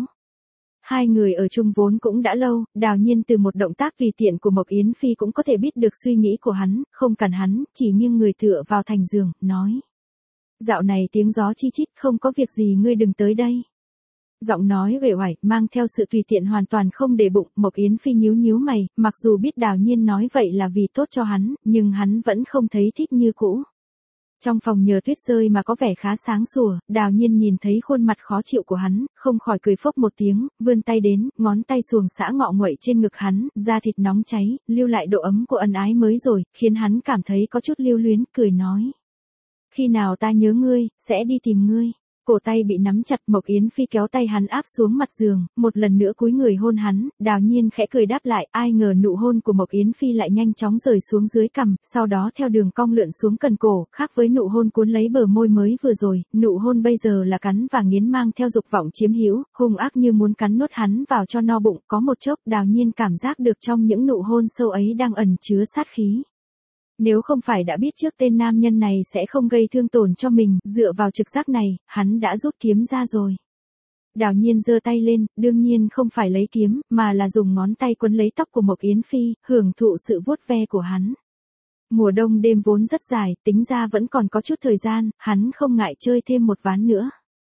Hai người ở chung vốn cũng đã lâu, Đào Nhiên từ một động tác tùy tiện của Mộc Yến Phi cũng có thể biết được suy nghĩ của hắn, không cần hắn, chỉ nghiêng người tựa vào thành giường, nói. Dạo này tiếng gió chi chít, không có việc gì ngươi đừng tới đây. Giọng nói uể oải, mang theo sự tùy tiện hoàn toàn không để bụng, Mộc Yến Phi nhíu nhíu mày, mặc dù biết Đào Nhiên nói vậy là vì tốt cho hắn, nhưng hắn vẫn không thấy thích như cũ. Trong phòng nhờ tuyết rơi mà có vẻ khá sáng sủa, Đào Nhiên nhìn thấy khuôn mặt khó chịu của hắn, không khỏi cười phốc một tiếng, vươn tay đến, ngón tay xuồng xã ngọ nguậy trên ngực hắn, da thịt nóng cháy, lưu lại độ ấm của ân ái mới rồi, khiến hắn cảm thấy có chút lưu luyến, cười nói. Khi nào ta nhớ ngươi, sẽ đi tìm ngươi. cổ tay bị nắm chặt, Mộc Yến Phi kéo tay hắn áp xuống mặt giường, một lần nữa cúi người hôn hắn, Đào Nhiên khẽ cười đáp lại, ai ngờ nụ hôn của Mộc Yến Phi lại nhanh chóng rời xuống dưới cằm, sau đó theo đường cong lượn xuống cần cổ, khác với nụ hôn cuốn lấy bờ môi mới vừa rồi, nụ hôn bây giờ là cắn và nghiến mang theo dục vọng chiếm hữu, hung ác như muốn cắn nuốt hắn vào cho no bụng, có một chốc Đào Nhiên cảm giác được trong những nụ hôn sâu ấy đang ẩn chứa sát khí. Nếu không phải đã biết trước tên nam nhân này sẽ không gây thương tổn cho mình, dựa vào trực giác này, hắn đã rút kiếm ra rồi. Đào Nhiên giơ tay lên, đương nhiên không phải lấy kiếm, mà là dùng ngón tay quấn lấy tóc của Mộc Yến Phi, hưởng thụ sự vuốt ve của hắn. Mùa đông đêm vốn rất dài, tính ra vẫn còn có chút thời gian, hắn không ngại chơi thêm một ván nữa.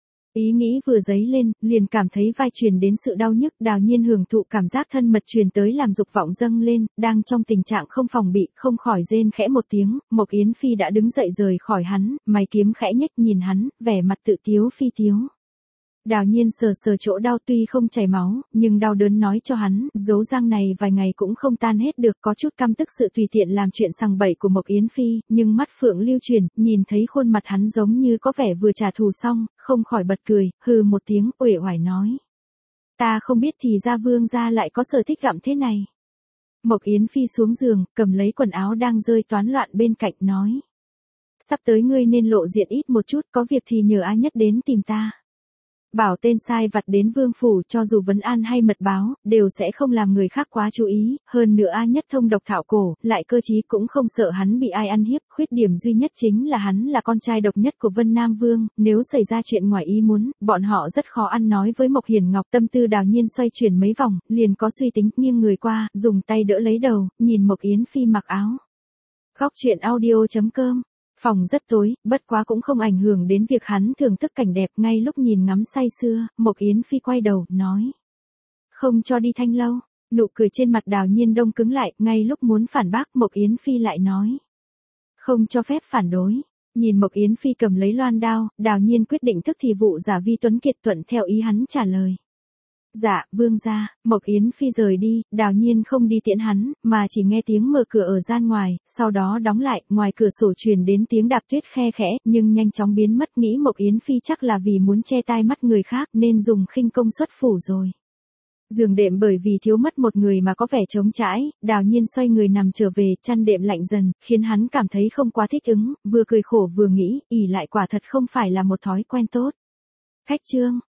Ý nghĩ vừa dấy lên, liền cảm thấy vai truyền đến sự đau nhức, Đào Nhiên hưởng thụ cảm giác thân mật truyền tới làm dục vọng dâng lên, đang trong tình trạng không phòng bị, không khỏi rên khẽ một tiếng, Mộc Yến Phi đã đứng dậy rời khỏi hắn, mày kiếm khẽ nhếch nhìn hắn, vẻ mặt tự tiếu phi tiếu. Đào Nhiên sờ sờ chỗ đau tuy không chảy máu, nhưng đau đớn nói cho hắn, dấu răng này vài ngày cũng không tan hết được, có chút căm tức sự tùy tiện làm chuyện sằng bậy của Mộc Yến Phi, nhưng mắt phượng lưu chuyển, nhìn thấy khuôn mặt hắn giống như có vẻ vừa trả thù xong, không khỏi bật cười, hừ một tiếng, uể oải nói. Ta không biết thì ra vương gia lại có sở thích gặm thế này. Mộc Yến Phi xuống giường, cầm lấy quần áo đang rơi toán loạn bên cạnh, nói. Sắp tới ngươi nên lộ diện ít một chút, có việc thì nhờ A Nhất đến tìm ta. Bảo tên sai vặt đến vương phủ, cho dù vấn an hay mật báo, đều sẽ không làm người khác quá chú ý, hơn nữa A Nhất thông độc thạo cổ, lại cơ trí cũng không sợ hắn bị ai ăn hiếp, khuyết điểm duy nhất chính là hắn là con trai độc nhất của Vân Nam Vương, nếu xảy ra chuyện ngoài ý muốn, bọn họ rất khó ăn nói với Mộc Hiền Ngọc. Tâm tư Đào Nhiên xoay chuyển mấy vòng, liền có suy tính, nghiêng người qua, dùng tay đỡ lấy đầu, nhìn Mộc Yến Phi mặc áo. Góc truyện audio.com. Phòng rất tối, bất quá cũng không ảnh hưởng đến việc hắn thưởng thức cảnh đẹp, ngay lúc nhìn ngắm say sưa, Mộc Yến Phi quay đầu, nói. Không cho đi Thanh lâu. Nụ cười trên mặt Đào Nhiên đông cứng lại, ngay lúc muốn phản bác, Mộc Yến Phi lại nói. Không cho phép phản đối. Nhìn Mộc Yến Phi cầm lấy loan đao, Đào Nhiên quyết định thức thì vụ giả Vi Tuấn Kiệt thuận theo ý hắn trả lời. Dạ, vương gia. Mộc Yến Phi rời đi, Đào Nhiên không đi tiễn hắn, mà chỉ nghe tiếng mở cửa ở gian ngoài, sau đó đóng lại, ngoài cửa sổ truyền đến tiếng đạp tuyết khe khẽ, nhưng nhanh chóng biến mất, nghĩ Mộc Yến Phi chắc là vì muốn che tai mắt người khác nên dùng khinh công xuất phủ rồi. Giường đệm bởi vì thiếu mất một người mà có vẻ trống trải, Đào Nhiên xoay người nằm trở về, chăn đệm lạnh dần, khiến hắn cảm thấy không quá thích ứng, vừa cười khổ vừa nghĩ, ỉ lại quả thật không phải là một thói quen tốt. Khách chương